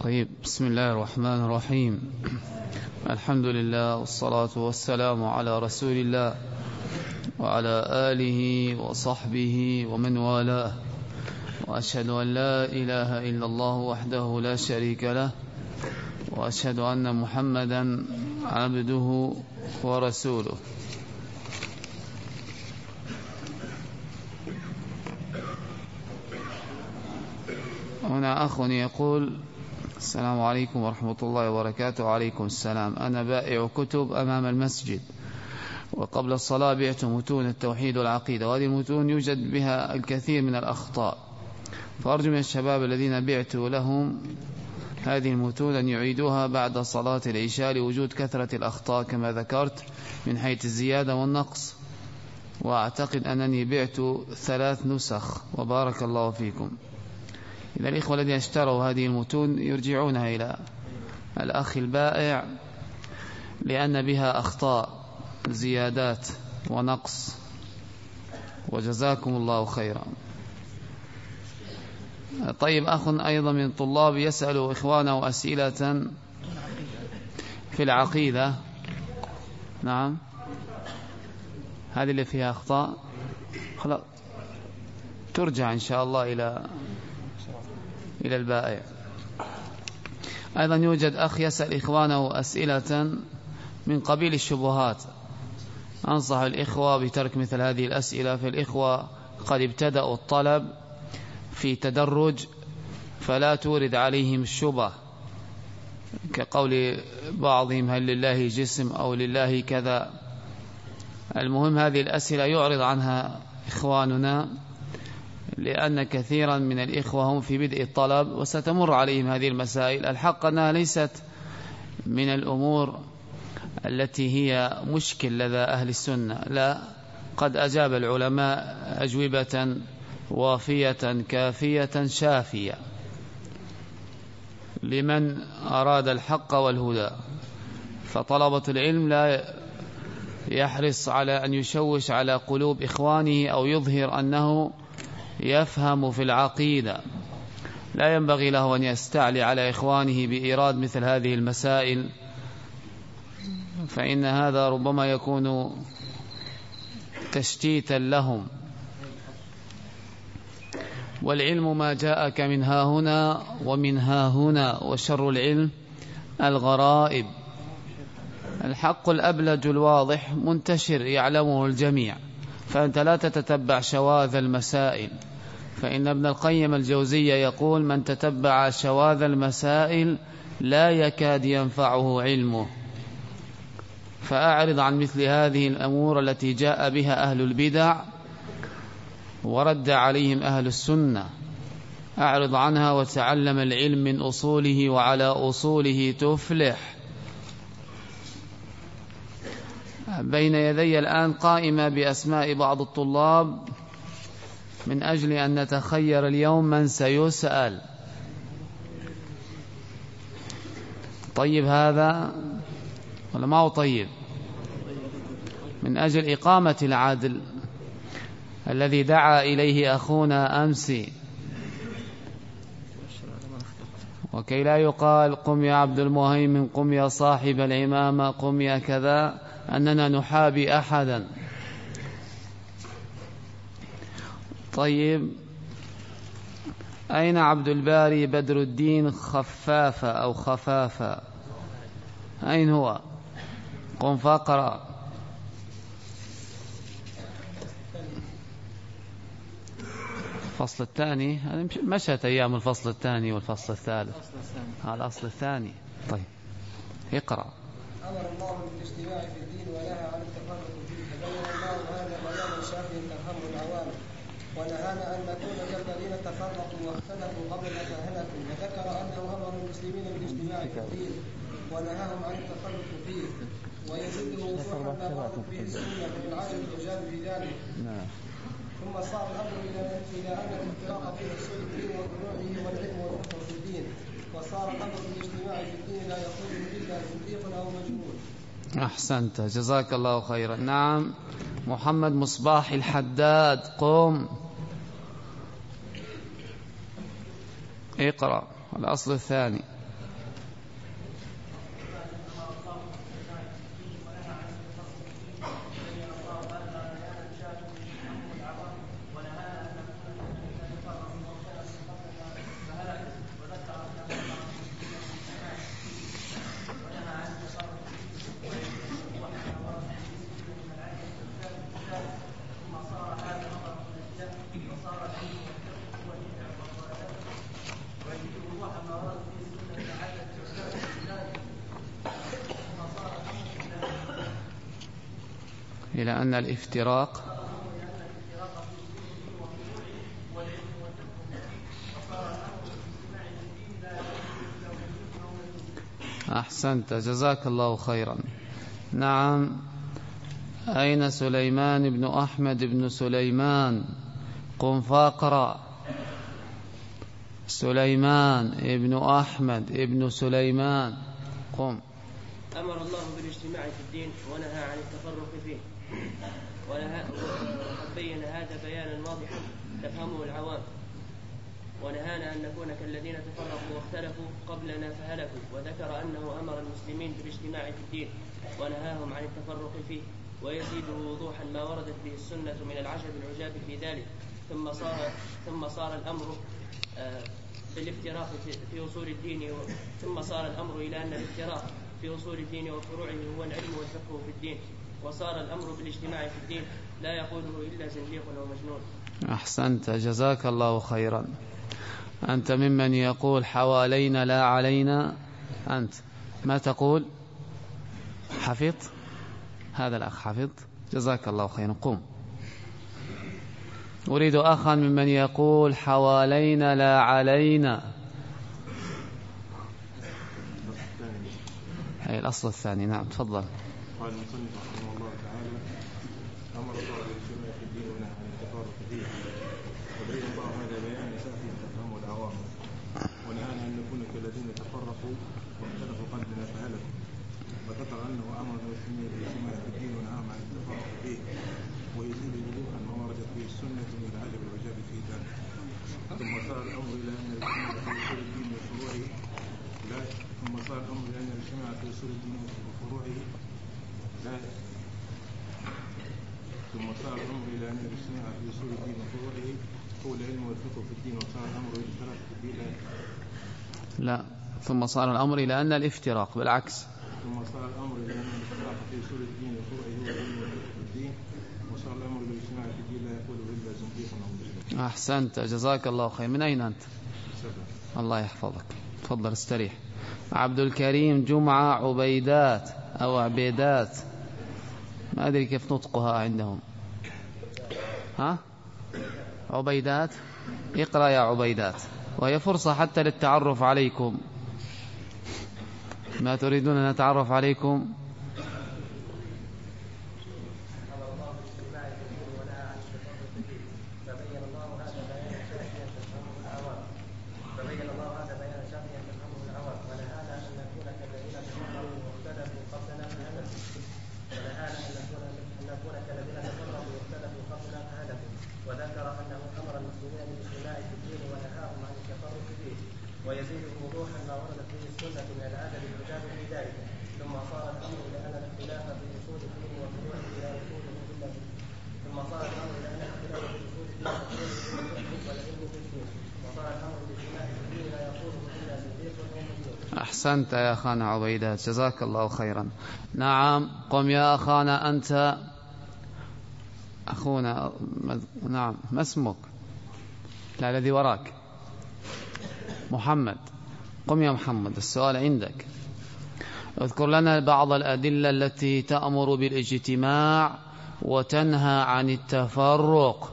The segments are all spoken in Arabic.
طيب، بسم الله الرحمن الرحيم. الحمد لله والصلاة والسلام على رسول الله وعلى آله وصحبه ومن والاه، وأشهد أن لا إله إلا الله وحده لا شريك له، وأشهد أن محمدا عبده ورسوله. هنا أخ يقول: السلام عليكم ورحمة الله وبركاته. وعليكم السلام. أنا بائع كتب أمام المسجد، وقبل الصلاة بعت متون التوحيد والعقيدة، وهذه المتون يوجد بها الكثير من الأخطاء، فأرجو من الشباب الذين بعت لهم هذه المتون أن يعيدوها بعد صلاة العشاء لوجود كثرة الأخطاء كما ذكرت من حيث الزيادة والنقص، وأعتقد أنني بعت 3 نسخ، وبارك الله فيكم. إذا الإخوة الذين اشتروا هذه المتون يرجعونها إلى الأخ البائع، لأن بها أخطاء زيادات ونقص، وجزاكم الله خيرا. طيب، أخ أيضا من طلاب يسأل إخوانه أسئلة في العقيدة. نعم، هذه اللي فيها أخطاء خلاص ترجع إن شاء الله إلى البائع. أيضا يوجد أخ يسأل إخوانه أسئلة من قبيل الشبهات. أنصح الإخوة بترك مثل هذه الأسئلة، فالإخوة قد ابتدأوا الطلب في تدرج، فلا تورد عليهم الشبه كقول بعضهم هل لله جسم أو لله كذا. المهم هذه الأسئلة يعرض عنها إخواننا، لأن كثيرا من الإخوة هم في بدء الطلب وستمر عليهم هذه المسائل. الحق أنها ليست من الأمور التي هي مشكل لدى أهل السنة، لا، قد أجاب العلماء أجوبة وافية كافية شافية لمن أراد الحق والهدى. فطلبة العلم لا يحرص على أن يشوش على قلوب إخوانه أو يظهر أنه يفهم في العقيدة. لا ينبغي له أن يستعلي على إخوانه بإيراد مثل هذه المسائل، فإن هذا ربما يكون تشتيتا لهم. والعلم ما جاءك من ها هنا ومن ها هنا، وشر العلم الغرائب. الحق الأبلج الواضح منتشر يعلمه الجميع، فأنت لا تتتبع شواذ المسائل، فإن ابن القيم الجوزية يقول: من تتبع شواذ المسائل لا يكاد ينفعه علمه. فأعرض عن مثل هذه الأمور التي جاء بها أهل البدع ورد عليهم أهل السنة، أعرض عنها وتعلم العلم من أصوله، وعلى أصوله تفلح. بين يدي الآن قائمة بأسماء بعض الطلاب من أجل أن نتخير اليوم من سيسأل. طيب هذا ولا ما هو طيب؟ من أجل إقامة العدل الذي دعا إليه أخونا أمس، وكي لا يقال قم يا عبد المهيمن، قم يا صاحب العمامة، قم يا كذا، أننا نحابي أحدا. طيب، أين عبد الباري بدر الدين خفافة أو خفافة؟ أين هو؟ قم فاقرأ. الفصل الثاني مشت أيام الفصل الثاني والفصل الثالث، الأصل الثاني. طيب اقرأ. أمر الله بالاجتماع في الدين ونهى عن التفرق فيه، فبين الله هذا بيانا شافيا تفهم العوام، ونهانا أن نكون كالذين تفرقوا واختلفوا قبل أن فهلكوا، وذكر أنه أمر المسلمين بالاجتماع في الدين ونهاهم عن التفرق فيه، ويزيد وضوحا ما قالت به السنة فبالعالم الإجابة في ذلك. ثم صار الأمر إلى أن الافتراق بين أصول الدين وفروعه والعلم والحكم في الدين، وصار الأمر بالاجتماع في الدين لا يخرجه إلا زنديق أو مجنون. أحسنت، جزاك الله خيرا. نعم، محمد مصباح الحداد، قم اقرأ الأصل الثاني. إلى أن الافتراق أحسنت جزاك الله خيرا. نعم. أين سليمان بن أحمد بن سليمان؟ قم فاقرأ. سليمان ابن أحمد ابن سليمان قم. أمر الله بالاجتماع في الدين ونهى عن التفرق فيه، وقد بين هذا بيانا واضحا تفهمه العوام، ونهانا أن نكون كالذين تفرقوا واختلفوا قبلنا فهلكوا، وذكر أنه أمر المسلمين بالاجتماع في الدين ونهاهم عن التفرق فيه، ويزيده وضوحا ما وردت به السنة من العجب العجاب في ذلك. ثم صار الأمر بالافتراق في أصول الدين، ثم صار الأمر إلى أن الافتراق في أصول الدين وفروعه هو العلم والفقه في الدين، وصار الأمر بالاجتماع في الدين لا يقوله إلا زنديق ومجنون. أحسنت جزاك الله خيرا. أنت ممن يقول حوالينا لا علينا؟ أنت ما تقول؟ حفظ؟ هذا الأخ حفظ جزاك الله خيرا. قم. أريد أخا ممن يقول حوالينا لا علينا. أي الأصل الثاني. نعم تفضل. قال المصنف رحمه الله تعالى: أمر الله بالاجتماع في الدين ونهى عن التفرق فيه، وبين الله هذا بيان سافي تفهمه العوام، ونهانا أن نكون كالذين تفرقوا واختلفوا قبلنا فهلكوا، وذكر أنه أمر المسلمين بالاجتماع في الدين ونهاهم عن التفرق فيه، ويزيد وضوحا ما وردت به السنة من العجب والعجاب في ذلك. ثم صار الأمر إلى أن الاجتماع في أصول الدين وفروعه لا ثم صار الأمر إلى أن الاجتماع في أصول الدين وفروعه لا ثم صار الأمر إلى أن الاجتماع في أصول الدين وفروعه هو العلم والفقه في الدين، وصار الأمر إلى الافتراق في الدين لا ثم صار الأمر إلى أن الافتراق بالعكس. ثم صار الأمر إلى أن الافتراق في أصول الدين وفروعه هو العلم والفقه في الدين، وصار الأمر إلى الاجتماع في الدين لا يقوله إلا زنديق أو مجرم. أحسنت جزاك الله خير. من أين أنت؟ الله يحفظك. تفضل استريح. عبد الكريم جمعة عبيدات أو عبيدات، ما أدري كيف نطقها عندهم. ها؟ عبيدات. اقرأ يا عبيدات، وهي فرصة حتى للتعرف عليكم. ما تريدون أن نتعرف عليكم؟ ويزيده وضوحا ما وردت به السنة من العدل العجاب في ذلك. ثم صار الأمر إلى أن الاختلاف في أصول الدين وفروعه لا يكونه إلا به. ثم صار الأمر إلى أن الاختلاف في أصول الدين وفروعه والعلم في الدين، وصار الأمر بالاجتماع في الدين لا يقوله إلا زنديق أو مجنون. أحسنت يا أخانا عبيدات جزاك الله خيرا. نعم قم يا أخانا أنت أخونا. نعم ما اسمك؟ لا الذي وراك محمد. قم يا محمد السؤال عندك. اذكر لنا بعض الأدلة التي تأمر بالاجتماع وتنهى عن التفرق.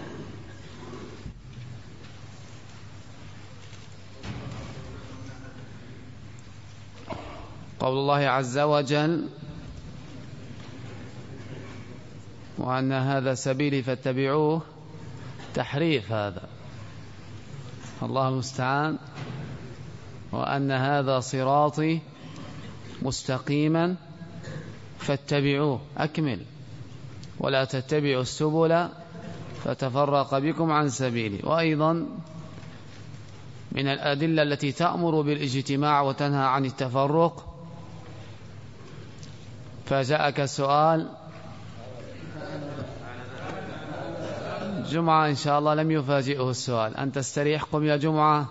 قول الله عز وجل: وأن هذا سبيلي فاتبعوه. تحريف هذا، الله المستعان. وأن هذا صراطي مستقيما فاتبعوه. أكمل: ولا تتبعوا السبل فتفرق بكم عن سبيلي. وأيضا من الأدلة التي تأمر بالاجتماع وتنهى عن التفرق. فجاءك سؤال جمعة إن شاء الله لم يفاجئه السؤال. أنت استريح. قم يا جمعة.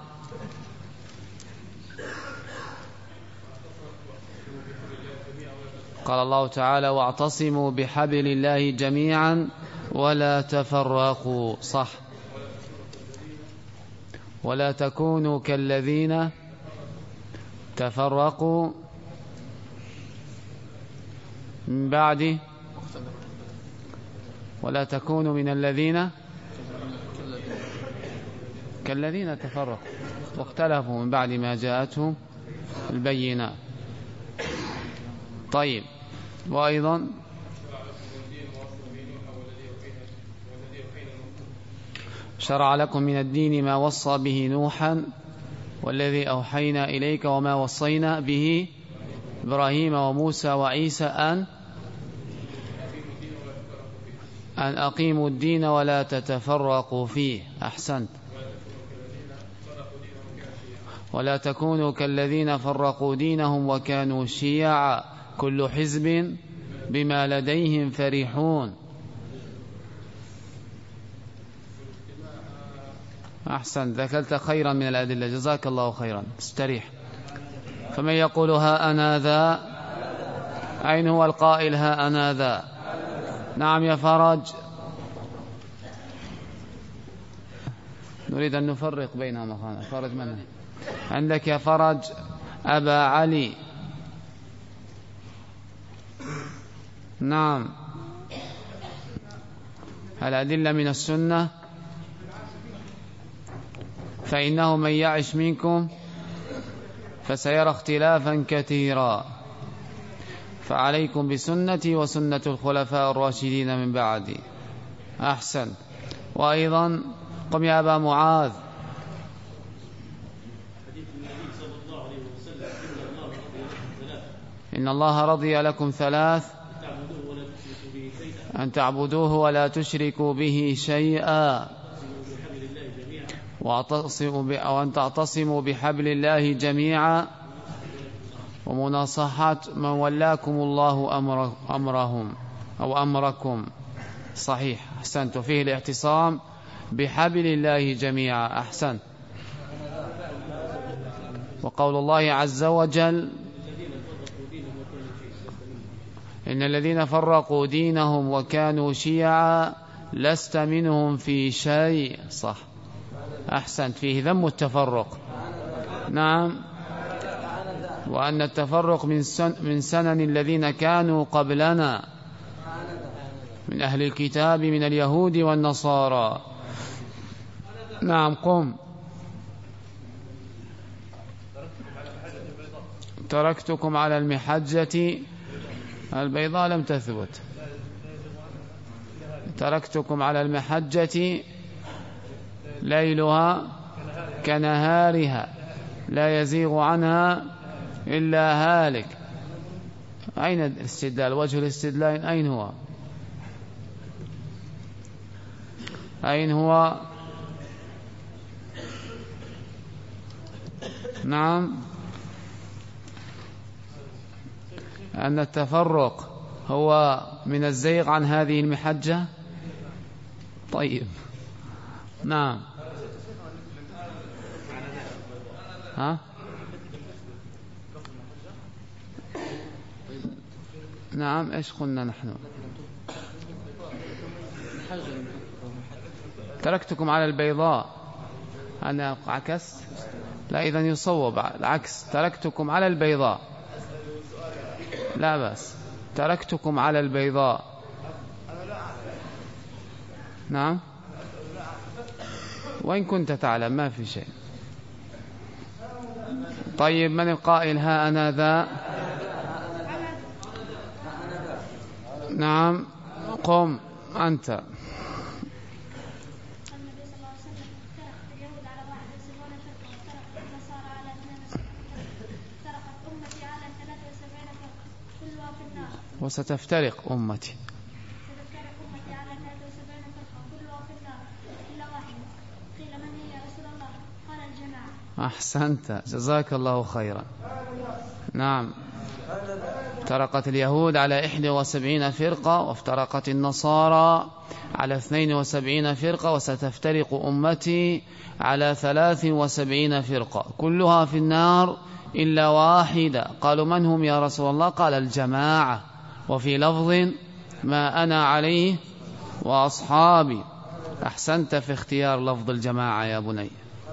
قال الله تعالى: واعتصموا بحبل الله جميعا ولا تفرقوا. صح. ولا تكونوا كالذين تفرقوا من بعد ولا تكونوا من الذين كالذين تفرقوا واختلفوا من بعد ما جاءتهم البينات. طيب، وأيضا شرع لكم من الدين ما وصى به نوحا والذي أوحينا إليك وما وصينا به إبراهيم وموسى وعيسى أن أقيموا الدين ولا تتفرقوا فيه. أحسنت. ولا تكونوا كالذين فرقوا دينهم وكانوا شيعا كل حزب بما لديهم فرحون. أحسن، ذكرت خيرا من الأدلة، جزاك الله خيرا، استريح. فمن يقول ها أنا ذا؟ أين هو القائل ها أنا ذا؟ نعم يا فرج، نريد أن نفرق بينهما. فرج من عندك يا فرج؟ أبا علي. نعم. الأدلة من السنة، فإنه من يعش منكم فسيرى اختلافا كثيرا، فعليكم بسنتي وسنة الخلفاء الراشدين من بعدي. أحسن. وأيضا قم يا أبا معاذ. إن الله رضي لكم ثلاث: أن تعبدوه ولا تشركوا به شيئا، وأن تعتصموا بحبل الله جميعا، ومناصحة من ولاكم الله أمرهم أو أمركم. صحيح، أحسنت. فيه الاعتصام بحبل الله جميعا. أحسن. وقول الله عز وجل: إن الذين فرقوا دينهم وكانوا شيعا لست منهم في شيء. صح، أحسنت. فيه ذم التفرق. نعم. وأن التفرق من سنن الذين كانوا قبلنا من أهل الكتاب من اليهود والنصارى. نعم، قم. تركتكم على المحجة البيضاء لم تثبت. تركتكم على المحجة ليلها كنهارها لا يزيغ عنها إلا هالك. أين الاستدلال؟ وجه الاستدلال أين هو؟ أين هو؟ نعم. أن التفرق هو من الزيغ عن هذه المحجة. طيب، نعم. ها؟ نعم. إيش قلنا نحن؟ تركتكم على البيضاء. أنا عكست؟ لا، إذن يصوب العكس. تركتكم على البيضاء. لا بس، تركتكم على البيضاء. نعم. وإن كنت تعلم ما في شيء. طيب، من القائل ها أنا ذا؟ نعم، قم أنت. وستفترق أمتي على 73 فرقة كلها في النار إلا واحدة. قيل من هي يا رسول الله؟ قال الجماعة. أحسنت، جزاك الله خيرا. نعم. افترقت اليهود على 71 فرقة، وافترقت النصارى على 72 فرقة، وستفترق أمتي على 73 فرقة كلها في النار إلا واحدة. قالوا من هم يا رسول الله؟ قال الجماعة. وفي لفظ ما أنا عليه وأصحابي. أحسنت في اختيار لفظ الجماعة يا بني.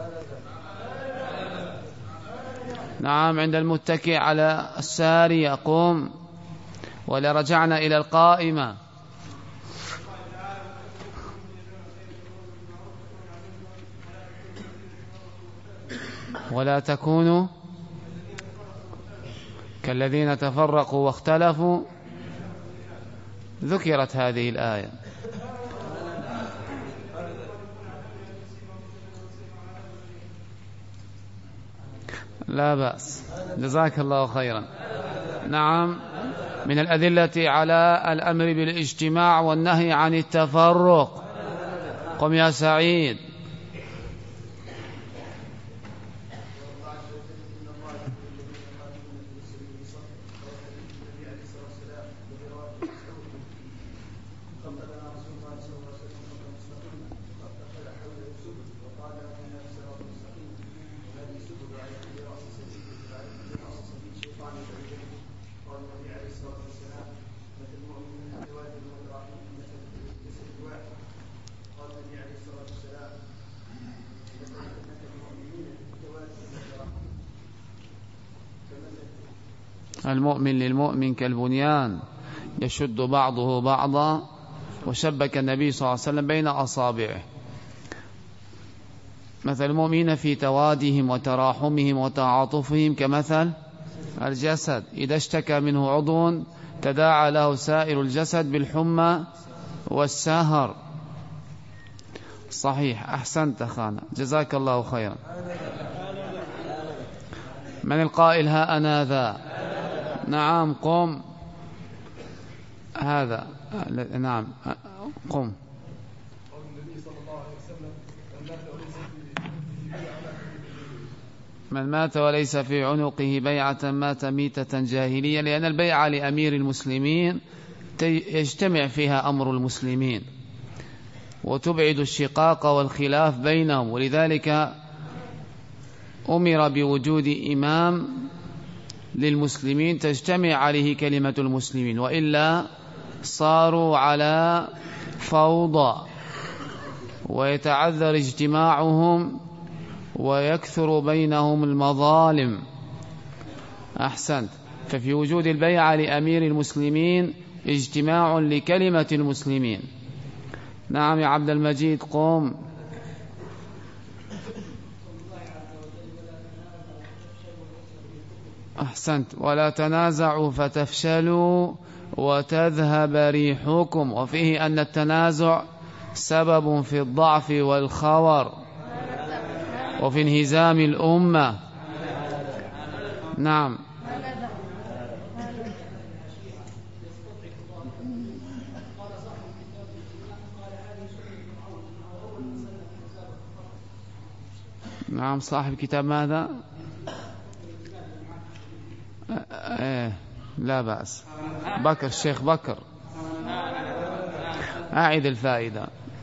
نعم. عند المتكئ على الساري يقوم. ولرجعنا إلى القائمة. ولا تكونوا كالذين تفرقوا واختلفوا. ذكرت هذه الآية. لا بأس، جزاك الله خيرا. نعم، من الأدلة على الأمر بالاجتماع والنهي عن التفرق. قم يا سعيد. المؤمن للمؤمن كالبنيان يشد بعضه بعضا، وشبك النبي صلى الله عليه وسلم بين أصابعه. مثل المؤمنين في توادهم وتراحمهم وتعاطفهم كمثل الجسد إذا اشتكى منه عضو تداعى له سائر الجسد بالحمى والسهر. صحيح، أحسنت أخانا، جزاك الله خيرا. من القائل ها أنا ذا؟ نعم، قم. هذا نعم، قم. من مات وليس في عنقه بيعة مات ميتة جاهلية، لأن البيعة لأمير المسلمين يجتمع فيها أمر المسلمين وتبعد الشقاق والخلاف بينهم، ولذلك أمر بوجود إمام للمسلمين تجتمع عليه كلمة المسلمين، وإلا صاروا على فوضى ويتعذر اجتماعهم ويكثر بينهم المظالم. أحسنت. ففي وجود البيعة لأمير المسلمين اجتماع لكلمة المسلمين. نعم يا عبد المجيد، قم. أحسنت. ولا تنازعوا فتفشلوا وتذهب ريحكم، وفيه أن التنازع سبب في الضعف والخور وفي انهزام الأمة. نعم. نعم، صاحب كتاب ماذا؟ لا بأس. بكر، الشيخ بكر، أعد الفائدة.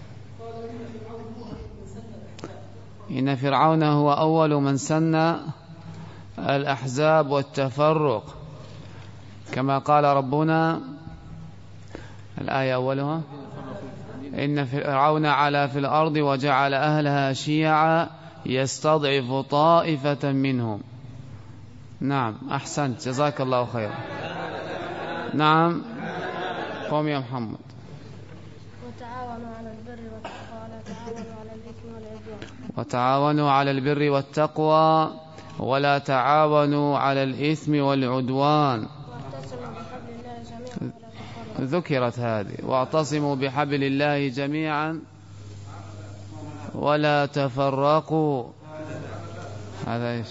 إن فرعون هو أول من سن الأحزاب والتفرق، كما قال ربنا، الآية أولها: إن فرعون علا في الأرض وجعل أهلها شيعا يستضعف طائفة منهم. نعم، أحسنت، جزاك الله خيرا. نعم، قوم يا محمد. وتعاونوا على البر والتقوى ولا تعاونوا على الإثم والعدوان. ذكرت هذه. واعتصموا بحبل الله جميعا ولا تفرقوا. هذا إيش؟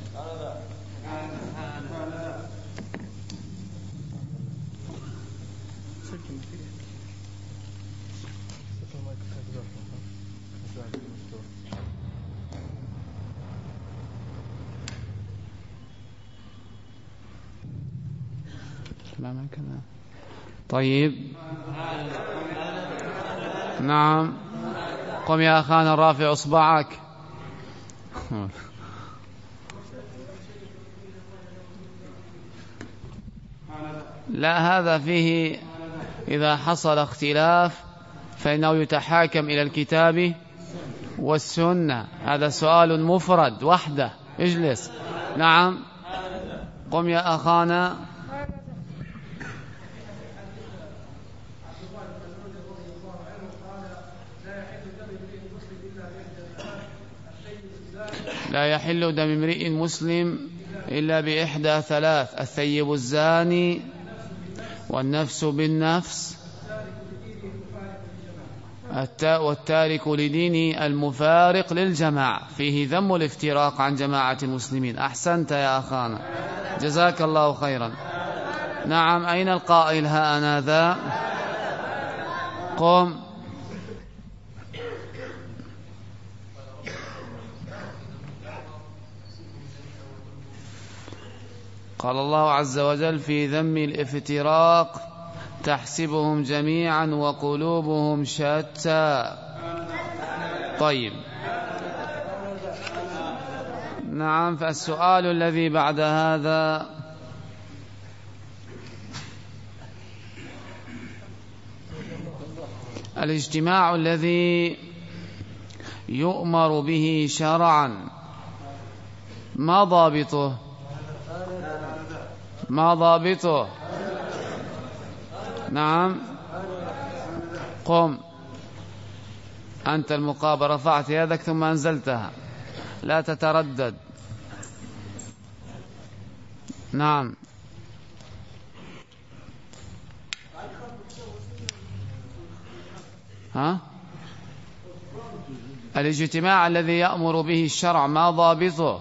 طيب، نعم، قم يا أخانا، رافع أصبعك. لا، هذا فيه إذا حصل اختلاف فإنه يتحاكم إلى الكتاب والسنة. هذا سؤال مفرد وحده. اجلس. نعم، قم يا أخانا. لا يحل دم امرئ مسلم إلا بإحدى ثلاث: الثيب الزاني، والنفس بالنفس، والتارك لدينه المفارق للجماعة. فيه ذم الافتراق عن جماعة المسلمين. أحسنت يا أخانا، جزاك الله خيرا. نعم، أين القائل؟ ها أنا ذا. قم. قال الله عز وجل في ذم الافتراق: تحسبهم جميعا وقلوبهم شتى. طيب، نعم. فالسؤال الذي بعد هذا: الاجتماع الذي يؤمر به شرعا ما ضابطه؟ ما ضابطه؟ نعم، قم. أنت المقابل، رفعت يدك ثم أنزلتها، لا تتردد. نعم. ها؟ الاجتماع الذي يأمر به الشرع ما ضابطه؟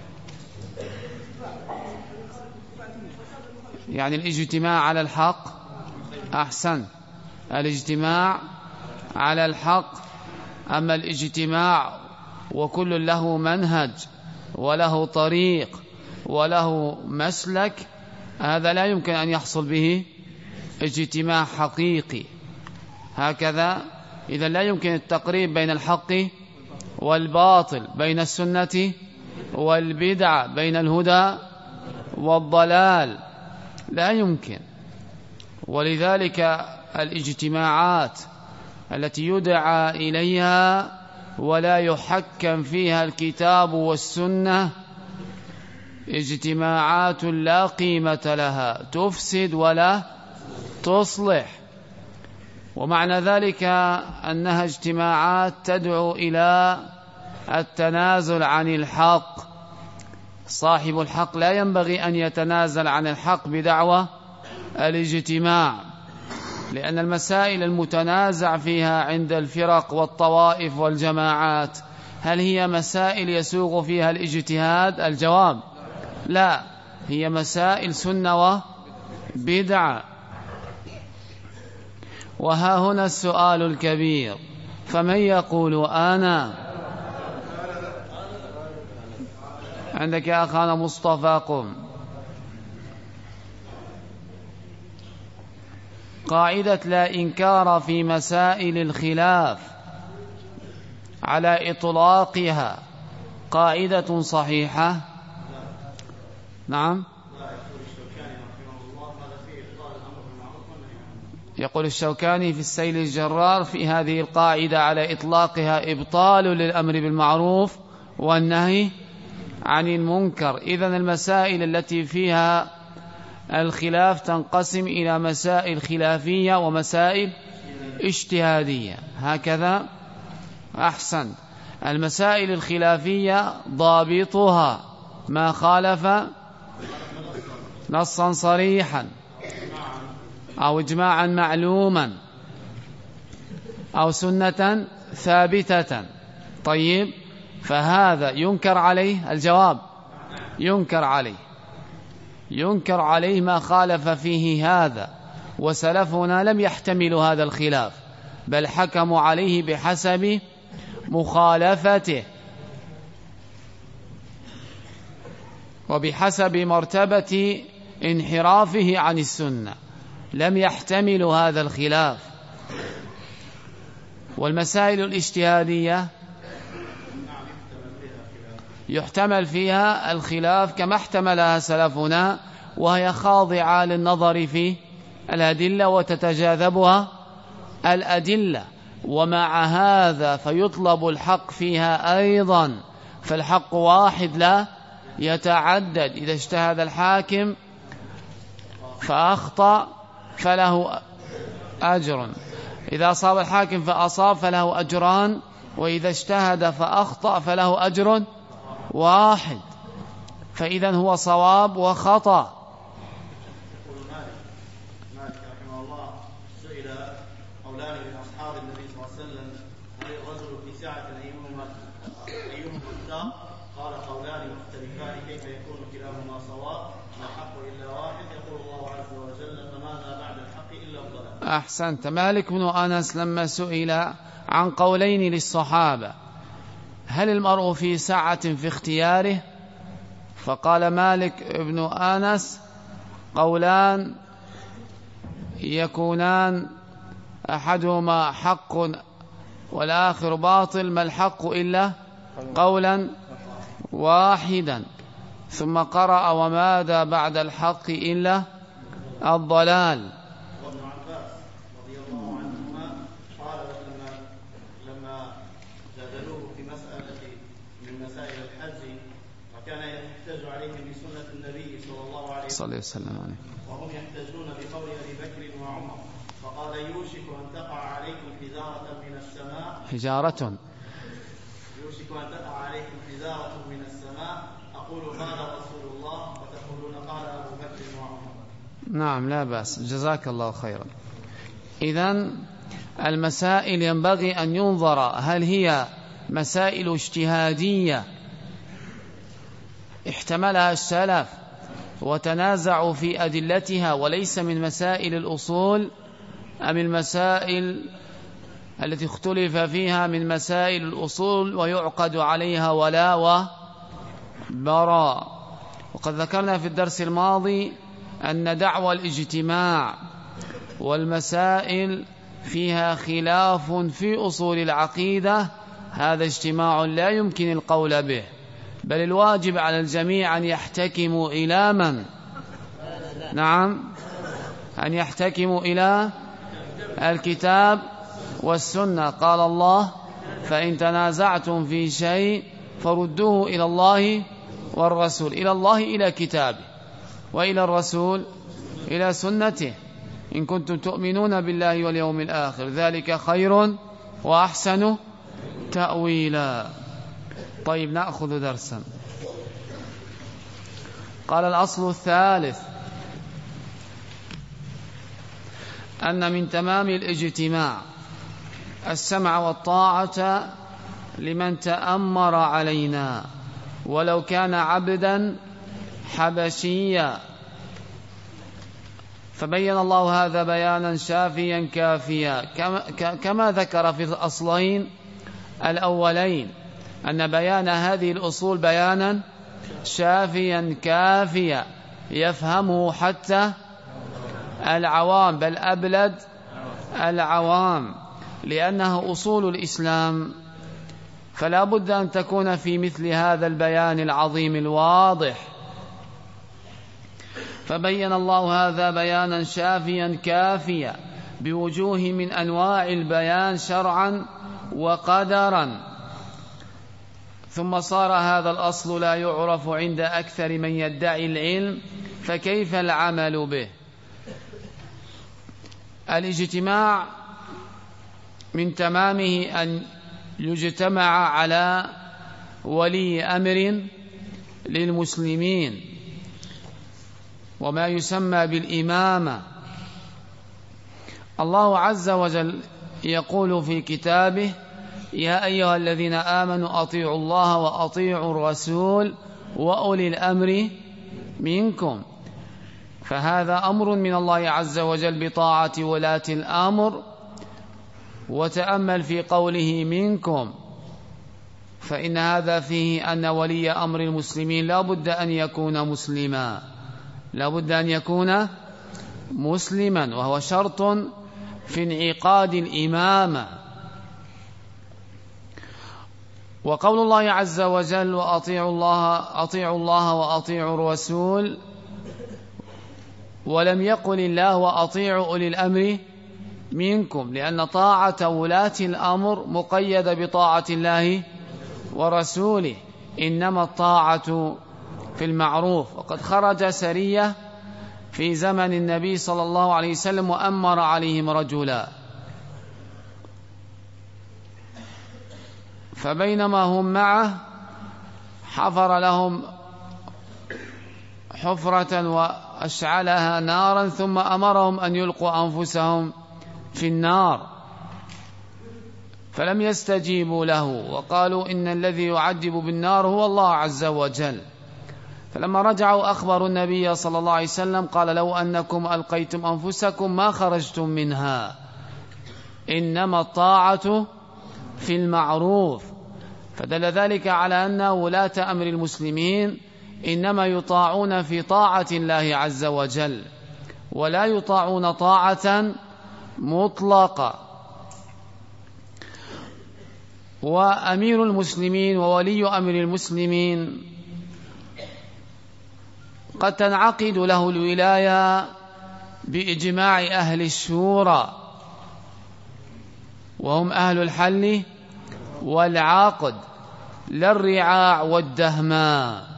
يعني الاجتماع على الحق. أحسن، الاجتماع على الحق. أما الاجتماع وكل له منهج وله طريق وله مسلك، هذا لا يمكن أن يحصل به اجتماع حقيقي. هكذا إذا لا يمكن التقريب بين الحق والباطل، بين السنة والبدعة، بين الهدى والضلال، لا يمكن. ولذلك الاجتماعات التي يدعى إليها ولا يحكم فيها الكتاب والسنة اجتماعات لا قيمة لها، تفسد ولا تصلح. ومعنى ذلك أنها اجتماعات تدعو إلى التنازل عن الحق. صاحب الحق لا ينبغي أن يتنازل عن الحق بدعوى الاجتماع، لأن المسائل المتنازع فيها عند الفرق والطوائف والجماعات هل هي مسائل يسوغ فيها الاجتهاد؟ الجواب لا، هي مسائل سنة وبدعة. وها هنا السؤال الكبير: فمن يقول أنا؟ عندك يا أخانا مصطفى، قم. قاعدة لا إنكار في مسائل الخلاف على إطلاقها قاعدة صحيحة؟ نعم. يقول الشوكاني في السيل الجرار في هذه القاعدة على إطلاقها إبطال للأمر بالمعروف والنهي عن المنكر. إذن المسائل التي فيها الخلاف تنقسم إلى مسائل خلافية ومسائل اجتهادية. هكذا؟ أحسن. المسائل الخلافية ضابطها ما خالف نصا صريحا أو إجماعا معلوما أو سنة ثابتة. طيب، فهذا ينكر عليه؟ الجواب ينكر عليه. ينكر عليه ما خالف فيه هذا، وسلفنا لم يحتملوا هذا الخلاف، بل حكموا عليه بحسب مخالفته وبحسب مرتبة انحرافه عن السنة، لم يحتملوا هذا الخلاف. والمسائل الاجتهادية يحتمل فيها الخلاف كما احتملها سلفنا، وهي خاضعة للنظر في الأدلة وتتجاذبها الأدلة، ومع هذا فيطلب الحق فيها أيضا، فالحق واحد لا يتعدد. إذا اجتهد الحاكم فأخطأ فله أجر، إذا أصاب الحاكم فأصاب فله أجران، وإذا اجتهد فأخطأ فله أجر واحد، فإذا هو صواب وخطأ. يقول مالك رحمه الله سئل قولان من أصحاب النبي صلى الله عليه وسلم هل الرجل في ساعة أيهما اختار؟ قال قولان مختلفان كيف يكون كلاهما صواب؟ ما الحق إلا واحد؟ يقول الله عز وجل فماذا بعد الحق إلا الضلال. أحسنت. مالك بن أنس لما سئل عن قولين للصحابة هل المرء في ساعة في اختياره، فقال مالك بن أنس قولان يكونان أحدهما حق والآخر باطل، ما الحق إلا قولا واحدا. ثم قرأ وماذا بعد الحق إلا الضلال. وابن عباس رضي الله عنهما قال لما جادلوه في مسألة من مسائل الحج وكان يحتج عليهم بسنة النبي صلى الله عليه وسلم وهم يحتجون بقول أبي بكر وعمر، فقال يوشك أن تقع عليكم حجارة من السماء يوشك أن تقع عليكم حجارة من السماء أقول قال رسول الله وتقولون قال أبو بكر وعمر. نعم لا بأس، جزاك الله خيرا. إذن المسائل ينبغي أن ينظر هل هي مسائل اجتهادية احتملها السلف وتنازعوا في أدلتها وليس من مسائل الأصول، أم المسائل التي اختلف فيها من مسائل الأصول ويعقد عليها ولا وبراء. وقد ذكرنا في الدرس الماضي أن دعوى الاجتماع والمسائل فيها خلاف في أصول العقيدة هذا اجتماع لا يمكن القول به، بل الواجب على الجميع أن يحتكموا إلى من؟ نعم، أن يحتكموا إلى الكتاب والسنة. قال الله فإن تنازعتم في شيء فردوه إلى الله والرسول. إلى الله إلى كتابه، وإلى الرسول إلى سنته، إن كنتم تؤمنون بالله واليوم الآخر ذلك خير وأحسن تأويلا. طيب نأخذ درسا. قال الأصل الثالث أن من تمام الاجتماع السمع والطاعة لمن تأمر علينا ولو كان عبدا حبشيا. فبين الله هذا بيانا شافيا كافيا كما ذكر في الأصلين الأولين أن بيان هذه الأصول بيانا شافيا كافيا يفهمه حتى العوام، بل أبلد العوام، لأنها أصول الإسلام، فلا بد أن تكون في مثل هذا البيان العظيم الواضح. فبين الله هذا بيانا شافيا كافيا بوجوه من أنواع البيان شرعا وقدرا. ثم صار هذا الأصل لا يعرف عند أكثر من يدعي العلم، فكيف العمل به؟ الاجتماع من تمامه أن يجتمع على ولي أمر للمسلمين وما يسمى بالإمامة. الله عز وجل يقول في كتابه يا أيها الذين آمنوا أطيعوا الله وأطيعوا الرسول وأولي الأمر منكم. فهذا أمر من الله عز وجل بطاعة ولاة الأمر. وتأمل في قوله منكم، فإن هذا فيه أن ولي أمر المسلمين لا بد أن يكون مسلما، لا بد أن يكون مسلما، وهو شرط في انعقاد الإمامة. وقول الله عز وجل وأطيعوا الله وأطيعوا الرسول، ولم يقل الله وأطيعوا أولي الأمر منكم، لأن طاعة ولاة الأمر مقيدة بطاعة الله ورسوله، إنما الطاعة في المعروف. وقد خرج سرية في زمن النبي صلى الله عليه وسلم وأمر عليهم رجلا، فبينما هم معه حفر لهم حفرة وأشعلها نارا ثم أمرهم أن يلقوا أنفسهم في النار، فلم يستجيبوا له وقالوا إن الذي يعذب بالنار هو الله عز وجل. فلما رجعوا أخبروا النبي صلى الله عليه وسلم قال لو أنكم ألقيتم أنفسكم ما خرجتم منها، إنما الطاعة في المعروف. فدل ذلك على أن ولاة أمر المسلمين إنما يطاعون في طاعة الله عز وجل، ولا يطاعون طاعة مطلقة. وأمير المسلمين وولي أمر المسلمين قد تنعقد له الولاية بإجماع أهل الشورى، وهم أهل الحل والعقد لا الرعاع والدهماء،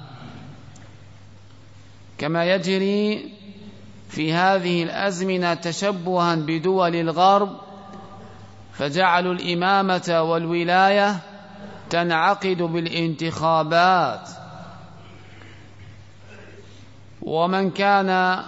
كما يجري في هذه الأزمنة تشبها بدول الغرب، فجعلوا الإمامة والولاية تنعقد بالانتخابات، ومن كان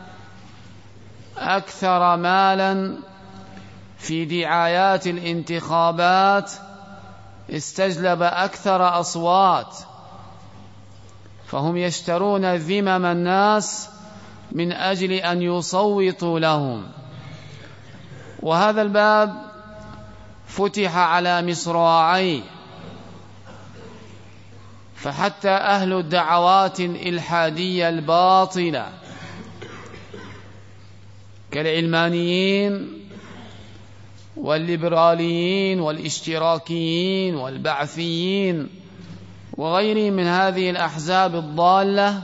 أكثر مالا في دعايات الانتخابات استجلب أكثر أصوات، فهم يشترون ذمم الناس من أجل أن يصوتوا لهم. وهذا الباب فتح على مصراعيه، فحتى أهل الدعوات الإلحادية الباطلة كالعلمانيين والليبراليين والاشتراكيين والبعثيين وغيرهم من هذه الأحزاب الضالة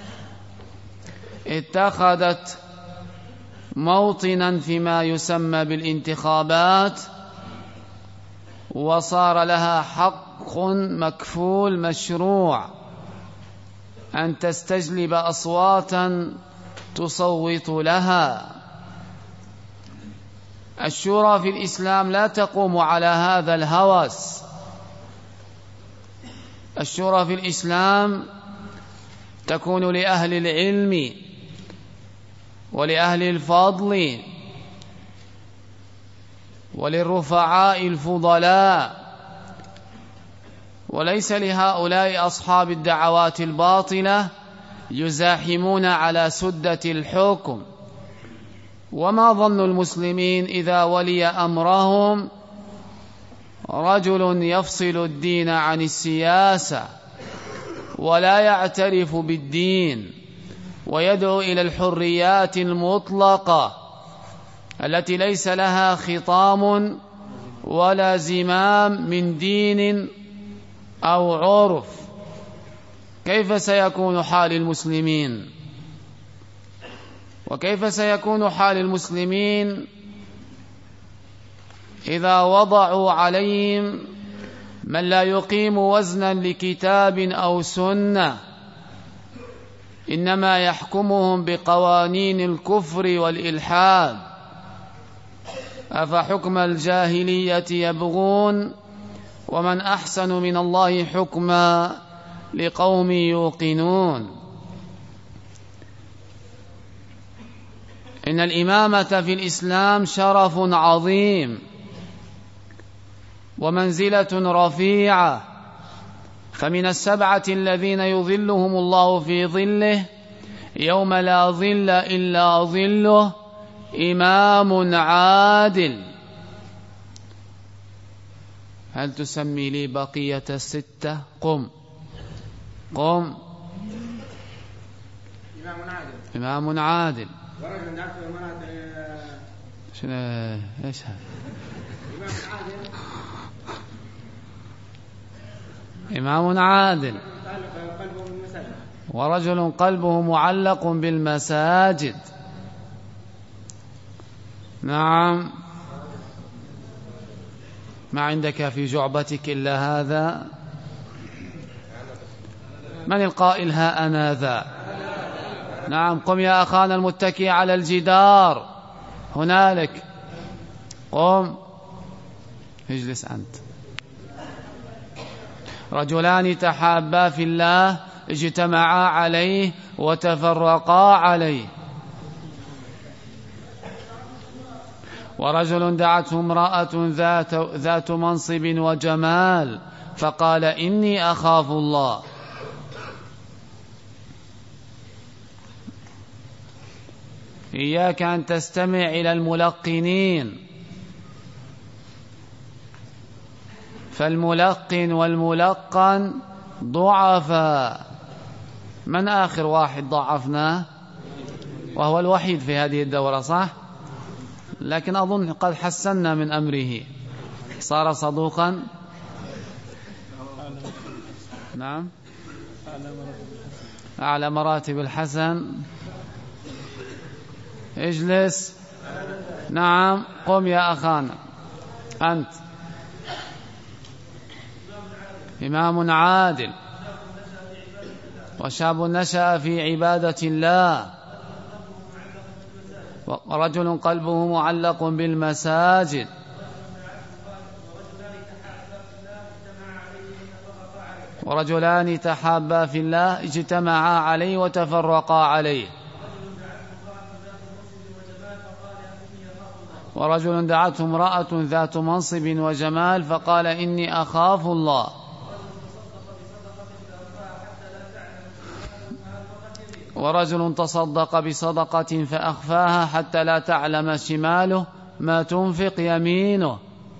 اتخذت موطنا فيما يسمى بالانتخابات، وصار لها حق مكفول مشروع أن تستجلب أصواتا تصوت لها. الشورى في الإسلام لا تقوم على هذا الهوس. الشورى في الإسلام تكون لأهل العلم ولأهل الفضل وللرفعاء الفضلاء، وليس لهؤلاء أصحاب الدعوات الباطلة يزاحمون على سدة الحكم. وما ظن المسلمين إذا ولي أمرهم رجل يفصل الدين عن السياسة ولا يعترف بالدين ويدعو إلى الحريات المطلقة التي ليس لها خطام ولا زمام من دين أو عرف؟ كيف سيكون حال المسلمين؟ وكيف سيكون حال المسلمين إذا وضعوا عليهم من لا يقيم وزنا لكتاب أو سنة، إنما يحكمهم بقوانين الكفر والإلحاد؟ أفحكم الجاهلية يبغون ومن أحسن من الله حكما لقوم يوقنون. إن الإمامة في الإسلام شرف عظيم ومنزلة رفيعة، فمن السبعة الذين يظلهم الله في ظله يوم لا ظل إلا ظله إمام عادل. هل تسمي لي بقية الستة؟ قم قم. إمام عادل. شنو ايش هذا؟ إمام عادل ورجل قلبه معلق بالمساجد. نعم، ما عندك في جعبتك إلا هذا؟ من القائل ها أنا ذا؟ نعم، قم يا أخانا المتكي على الجدار هنالك، قم اجلس أنت. رجلان تحابا في الله اجتمعا عليه وتفرقا عليه. ورجل دعته امرأة ذات منصب وجمال فقال إني أخاف الله. إياك أن تستمع إلى الملقنين، فالملقن والملقن ضعفا. من آخر واحد ضعفناه؟ وهو الوحيد في هذه الدورة، صح؟ لكن أظن قد حسنا من أمره، صار صدوقا. نعم، أعلى مراتب الحسن. اجلس. نعم، قم يا أخانا. أنت إمام عادل وشاب نشأ في عبادة الله ورجل قلبه معلق بالمساجد. ورجلان تحابا في الله اجتمعا عليه وتفرقا عليه. ورجل دعته امرأة ذات منصب وجمال فقال إني أخاف الله. ورجل تصدق بصدقة فأخفاها حتى لا تعلم شماله ما تنفق يمينه.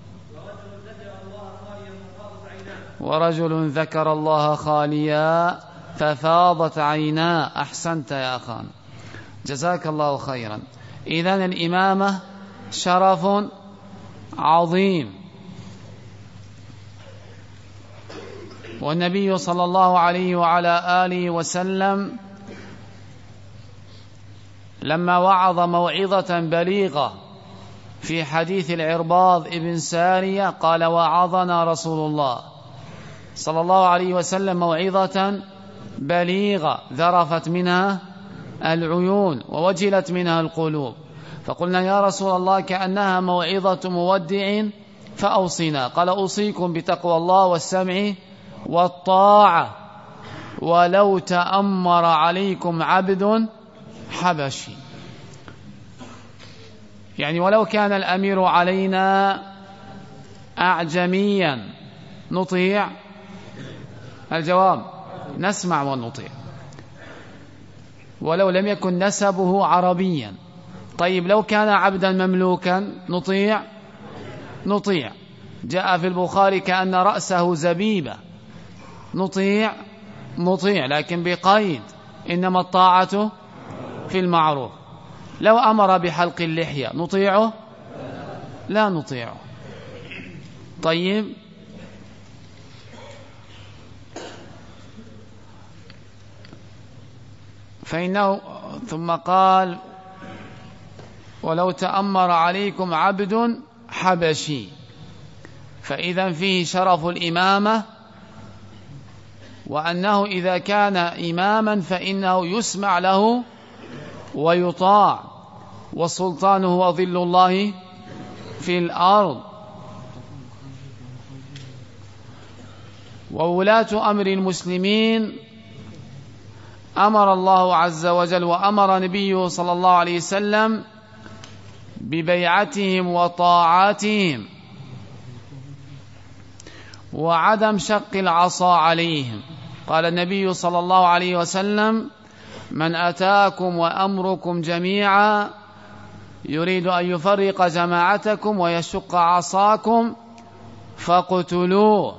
ورجل ذكر الله خاليا ففاضت عيناه. أحسنت يا أخان، جزاك الله خيرا. إذن الإمامة شرف عظيم، والنبي صلى الله عليه وعلى آله وسلم لما وعظ موعظة بليغة في حديث العرباض ابن سارية قال وعظنا رسول الله صلى الله عليه وسلم موعظة بليغة ذرفت منها العيون ووجلت منها القلوب، فقلنا يا رسول الله كأنها موعظة مودع فأوصنا. قال أوصيكم بتقوى الله والسمع والطاعة ولو تأمر عليكم عبد حبشي، يعني ولو كان الأمير علينا أعجميا نطيع؟ الجواب نسمع ونطيع. ولو لم يكن نسبه عربيا؟ طيب لو كان عبدا مملوكا نطيع. جاء في البخاري كأن رأسه زبيبة، نطيع لكن بقيد إنما الطاعة في المعروف. لو أمر بحلق اللحية نطيعه؟ لا نطيعه. طيب فإنه ثم قال ولو تأمر عليكم عبد حبشي، فإذا فيه شرف الإمامة، وأنه إذا كان إماما فإنه يسمع له ويطاع، والسلطان هو ظل الله في الأرض. وولاة أمر المسلمين أمر الله عز وجل وأمر نبيه صلى الله عليه وسلم ببيعتهم وطاعاتهم وعدم شق العصا عليهم. قال النبي صلى الله عليه وسلم من أتاكم وأمركم جميعا يريد أن يفرق جماعتكم ويشق عصاكم فاقتلوه.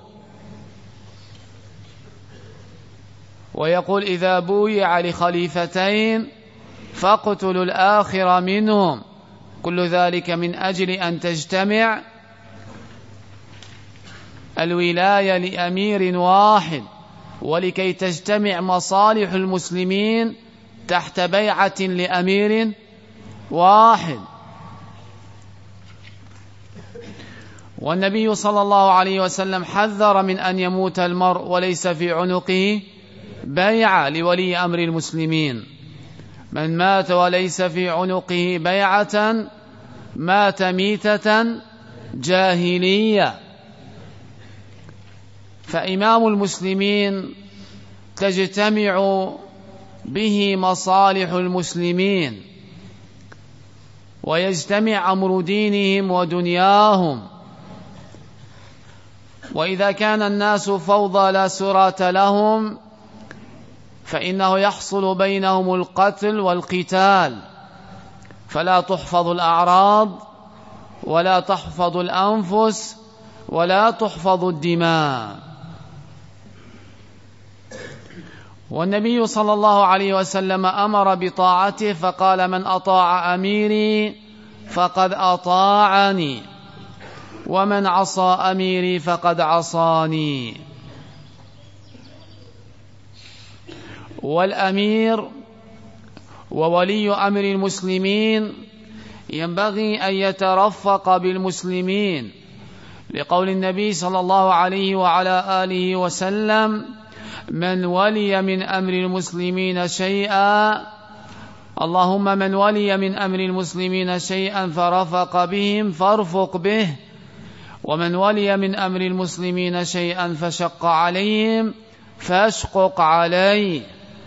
ويقول إذا بويع لخليفتين فاقتلوا الآخر منهم، كل ذلك من أجل أن تجتمع الولاية لأمير واحد، ولكي تجتمع مصالح المسلمين تحت بيعة لأمير واحد. والنبي صلى الله عليه وسلم حذر من أن يموت المرء وليس في عنقه بيعة لولي أمر المسلمين. من مات وليس في عنقه بيعة مات ميتة جاهلية. فإمام المسلمين تجتمع به مصالح المسلمين، ويجتمع أمر دينهم ودنياهم. وإذا كان الناس فوضى لا سرة لهم فإنه يحصل بينهم القتل والقتال، فلا تحفظ الأعراض ولا تحفظ الأنفس ولا تحفظ الدماء. والنبي صلى الله عليه وسلم أمر بطاعته فقال: من أطاع أميري فقد أطاعني، ومن عصى أميري فقد عصاني. والأمير وولي أمر المسلمين ينبغي أن يترفق بالمسلمين، لقول النبي صلى الله عليه وعلى آله وسلم: من ولي من أمر المسلمين شيئا، اللهم من ولي من أمر المسلمين شيئا فرفق بهم فارفق به، ومن ولي من أمر المسلمين شيئا فشق عليهم فاشقق عليه.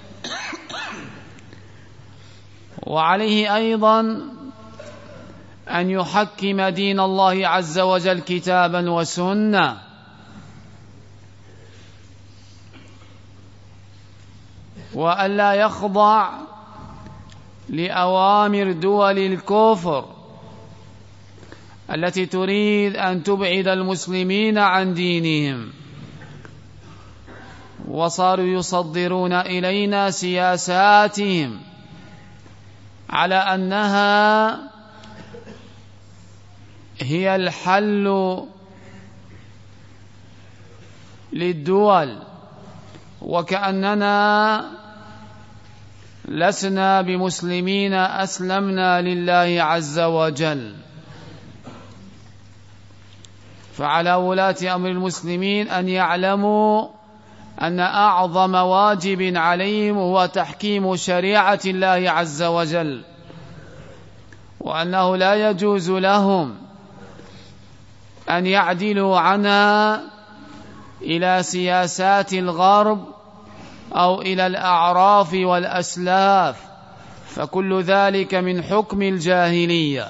وعليه أيضا أن يحكم دين الله عز وجل كتابا وسنة، وأن لا يخضع لأوامر دول الكفر التي تريد أن تبعد المسلمين عن دينهم. وصاروا يصدرون إلينا سياساتهم على أنها هي الحل للدول، وكأننا لسنا بمسلمين أسلمنا لله عز وجل. فعلى ولاة أمر المسلمين أن يعلموا أن أعظم واجب عليهم هو تحكيم شريعة الله عز وجل، وأنه لا يجوز لهم أن يعدلوا عنها إلى سياسات الغرب أو إلى الأعراف والأسلاف، فكل ذلك من حكم الجاهلية.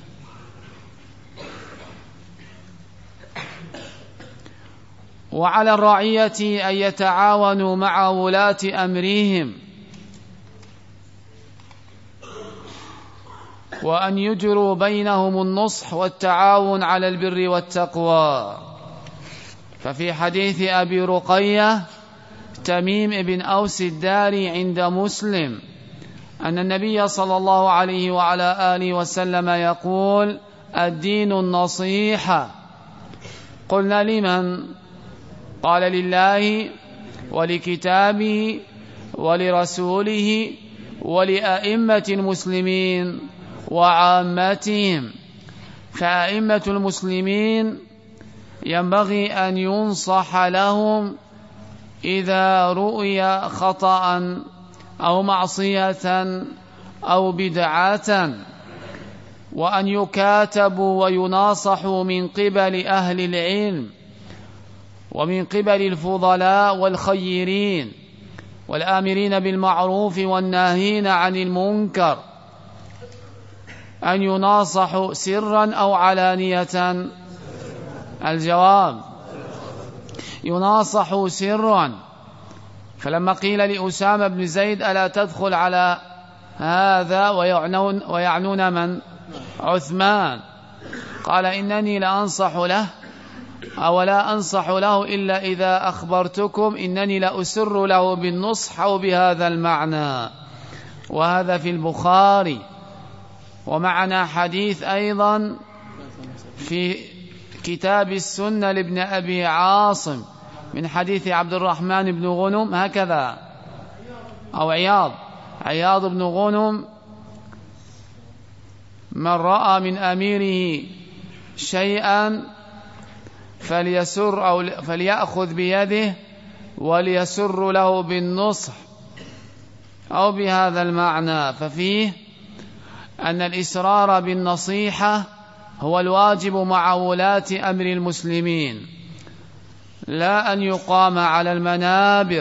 وعلى الرعية أن يتعاونوا مع ولاة أمرهم، وأن يجروا بينهم النصح والتعاون على البر والتقوى. ففي حديث أبي رقية تميم بن أوس الداري عند مسلم أن النبي صلى الله عليه وعلى آله وسلم يقول: الدين النصيحة. قلنا: لمن؟ قال: لله ولكتابه ولرسوله ولأئمة المسلمين وعامتهم. فأئمة المسلمين ينبغي أن ينصح لهم إذا رؤي خطأ أو معصية أو بدعة، وأن يكاتبوا ويناصحوا من قبل أهل العلم ومن قبل الفضلاء والخيرين والآمرين بالمعروف والناهين عن المنكر، أن يناصحوا سرا أو علانية. الجواب: يناصحوا سرا. فلما قيل لأسامة بن زيد: ألا تدخل على هذا، ويعنون من؟ عثمان، قال: إنني لأنصح له أو لا أنصح له إلا إذا أخبرتكم إنني لأسر له بالنصح أو بهذا المعنى. وهذا في البخاري. ومعنا حديث أيضا في كتاب السنة لابن أبي عاصم من حديث عبد الرحمن بن غنم هكذا، أو عياض بن غنم: من رأى من أميره شيئا فليسر أو فليأخذ بيده وليسر له بالنصح أو بهذا المعنى. ففيه أن الإسرار بالنصيحة هو الواجب مع ولاة أمر المسلمين، لا أن يقام على المنابر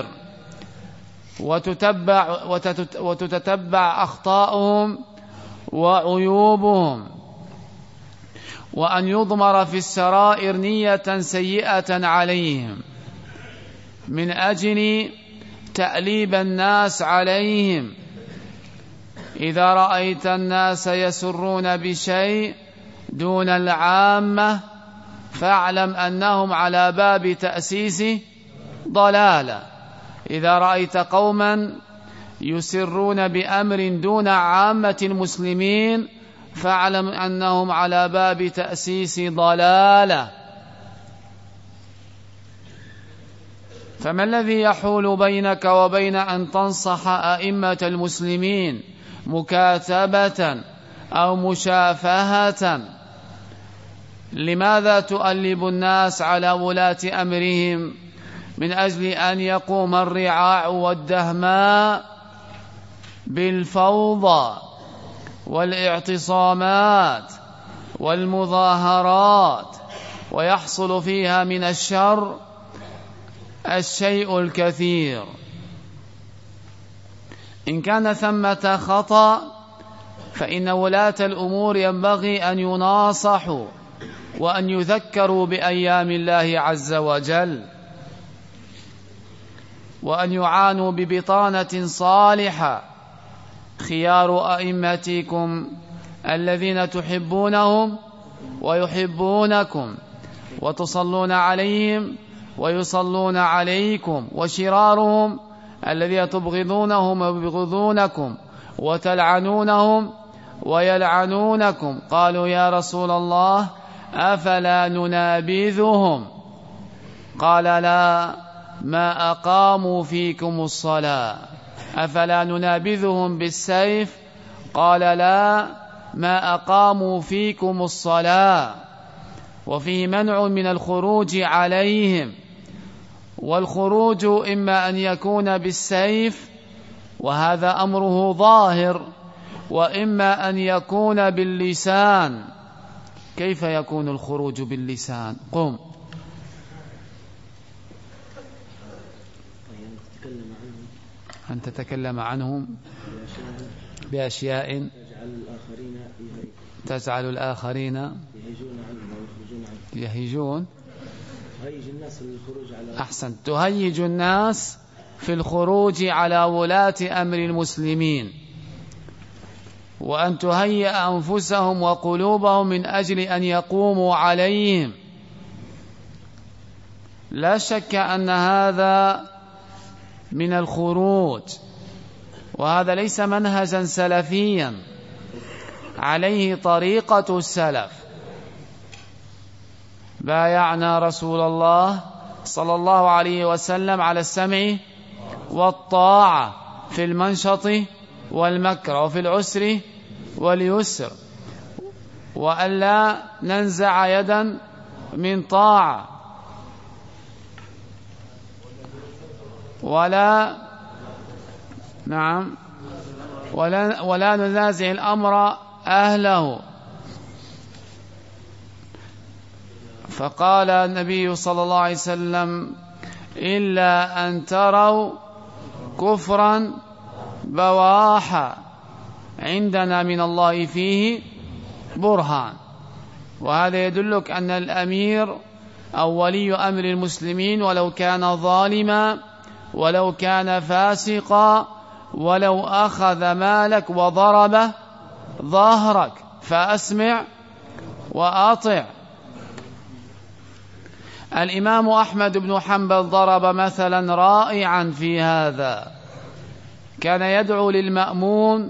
وتتتبع أخطاؤهم وعيوبهم، وأن يضمر في السرائر نية سيئة عليهم من أجل تأليب الناس عليهم. إذا رأيت الناس يسرون بشيء دون العامة فاعلم أنهم على باب تأسيس ضلالة. إذا رأيت قوما يسرون بأمر دون عامة المسلمين فاعلم أنهم على باب تأسيس ضلالة. فما الذي يحول بينك وبين أن تنصح أئمة المسلمين مكاتبة أو مشافهة؟ لماذا تؤلب الناس على ولاة أمرهم من أجل أن يقوم الرعاع والدهماء بالفوضى والاعتصامات والمظاهرات، ويحصل فيها من الشر الشيء الكثير؟ إن كان ثمة خطأ فإن ولاة الأمور ينبغي أن يناصحوا وأن يذكروا بأيام الله عز وجل، وأن يعانوا ببطانة صالحة. خيار أئمتكم الذين تحبونهم ويحبونكم وتصلون عليهم ويصلون عليكم، وشرارهم الذين تبغضونهم ويبغضونكم وتلعنونهم ويلعنونكم. قالوا يا رسول الله أفلا ننابذهم؟ قال لا، ما أقاموا فيكم الصلاة. أفلا ننابذهم بالسيف؟ قال لا، ما أقاموا فيكم الصلاة. وفيه منع من الخروج عليهم، والخروج إما أن يكون بالسيف وهذا أمره ظاهر، وإما أن يكون باللسان. كيف يكون الخروج باللسان؟ قم. أن تتكلم عنهم بأشياء تجعل الآخرين يهيجون. أحسن، تهيج الناس في الخروج على ولاة أمر المسلمين، وأن تهيئ أنفسهم وقلوبهم من أجل أن يقوموا عليهم. لا شك أن هذا من الخروج، وهذا ليس منهجا سلفيا عليه طريقة السلف. بايعنا رسول الله صلى الله عليه وسلم على السمع والطاعة في المنشط والمكره وفي العسر واليسر، وألا ننزع يدا من طاعة ولا ننازع الأمر أهله. فقال النبي صلى الله عليه وسلم إلا أن تروا كفرا بواحا عندنا من الله فيه برهان. وهذا يدلك أن الأمير أو ولي أمر المسلمين ولو كان ظالما ولو كان فاسقا ولو أخذ مالك وضرب ظهرك فأسمع وأطع. الإمام أحمد بن حنبل ضرب مثلا رائعا في هذا. كان يدعو للمأمون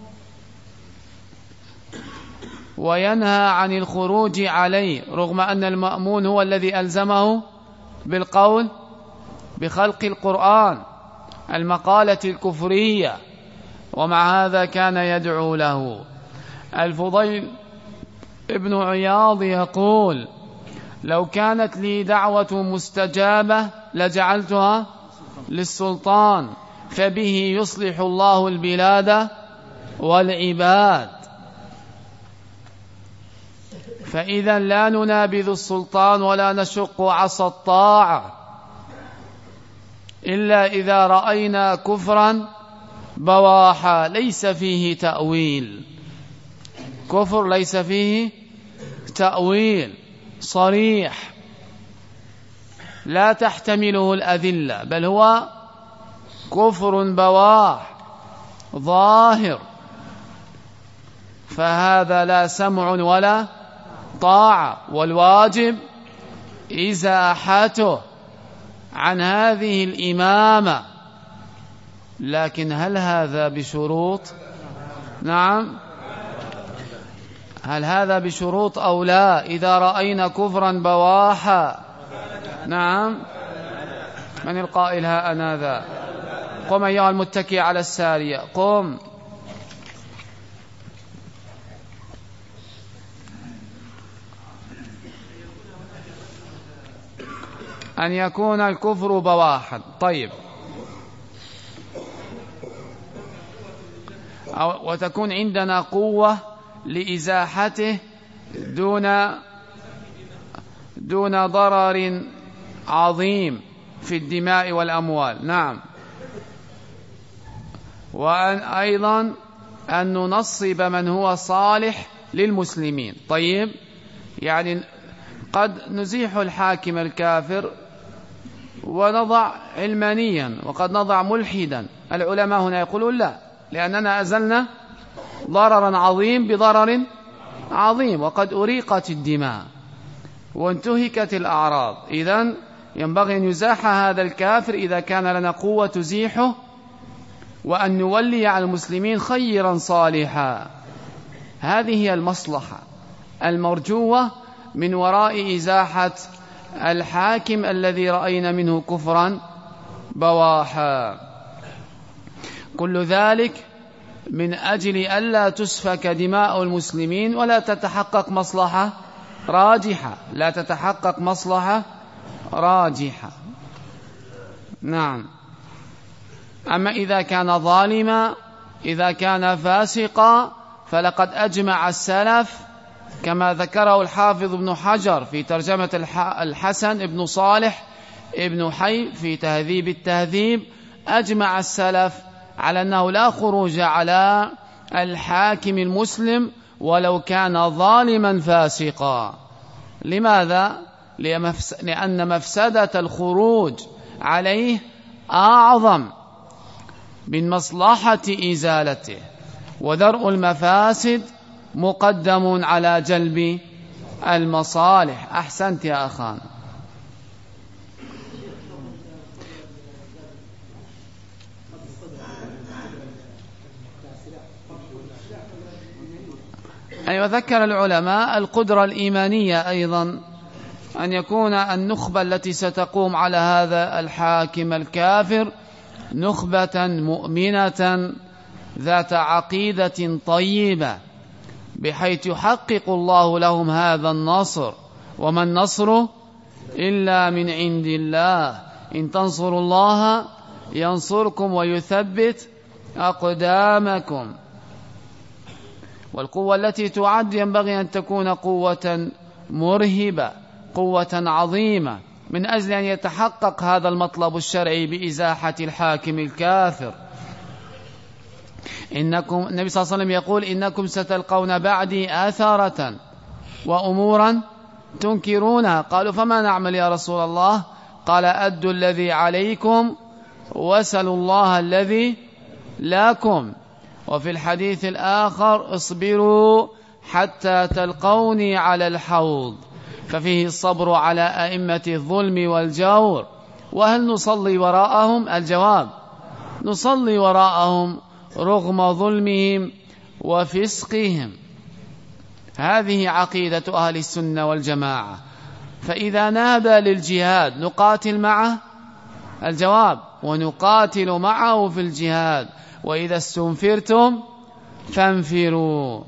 وينهى عن الخروج عليه، رغم أن المأمون هو الذي ألزمه بالقول بخلق القرآن، المقالة الكفرية، ومع هذا كان يدعو له. الفضيل ابن عياض يقول لو كانت لي دعوة مستجابة لجعلتها للسلطان، فبه يصلح الله البلاد والعباد. فإذا لا ننابذ السلطان ولا نشق عصا الطاعة، إلا إذا رأينا كفرا بواحا ليس فيه تأويل، كفر ليس فيه تأويل صريح لا تحتمله الأذلة، بل هو كفر بواح ظاهر، فهذا لا سمع ولا طاعة، والواجب إزاحته عن هذه الإمامة. لكن هل هذا بشروط؟ نعم، هل هذا بشروط أو لا؟ إذا رأينا كفرا بواحا. نعم، من القائل ها أنا ذا؟ قم أيها المتكي على السارية، قم. أن يكون الكفر بواحا. طيب، وتكون عندنا قوة لإزاحته دون ضرر عظيم في الدماء والأموال. نعم، وأن أيضا أن ننصب من هو صالح للمسلمين. طيب، يعني قد نزيح الحاكم الكافر ونضع علمانيا، وقد نضع ملحدا. العلماء هنا يقولون لا، لأننا أزلنا ضررا عظيم بضرر عظيم، وقد أريقت الدماء وانتهكت الأعراض. إذن ينبغي أن يزاح هذا الكافر إذا كان لنا قوة تزيحه، وأن نولي على المسلمين خيرا صالحا. هذه هي المصلحة المرجوة من وراء إزاحة الحاكم الذي رأينا منه كفرا بواحا. كل ذلك من أجل ألا تسفك دماء المسلمين ولا تتحقق مصلحة راجحة، لا تتحقق مصلحة راجحة. نعم، أما إذا كان ظالما، إذا كان فاسقا، فلقد أجمع السلف كما ذكره الحافظ ابن حجر في ترجمة الحسن ابن صالح ابن حي في تهذيب التهذيب، أجمع السلف على أنه لا خروج على الحاكم المسلم ولو كان ظالما فاسقا. لماذا؟ لأن مفسدة الخروج عليه أعظم من مصلحة إزالته، ودرء المفاسد مقدم على جلب المصالح. أحسنت يا أخان. أيوة، ذكر العلماء القدرة الإيمانية أيضا، أن يكون النخبة التي ستقوم على هذا الحاكم الكافر نخبة مؤمنة ذات عقيدة طيبة، بحيث يحقق الله لهم هذا النصر. وما النصر إلا من عند الله، إن تنصروا الله ينصركم ويثبت أقدامكم. والقوة التي تعد ينبغي أن تكون قوة مرهبة، قوة عظيمة، من أجل أن يتحقق هذا المطلب الشرعي بإزاحة الحاكم الكافر. النبي صلى الله عليه وسلم يقول: إنكم ستلقون بعدي آثارة وأمورا تنكرونها. قالوا: فما نعمل يا رسول الله؟ قال: أدوا الذي عليكم واسألوا الله الذي لكم. وفي الحديث الآخر: اصبروا حتى تلقوني على الحوض. ففيه الصبر على أئمة الظلم والجور. وهل نصلي وراءهم؟ الجواب: نصلي وراءهم رغم ظلمهم وفسقهم. هذه عقيدة أهل السنة والجماعة. فإذا نادى للجهاد نقاتل معه؟ الجواب: ونقاتل معه في الجهاد. وإذا استنفرتم فانفروا.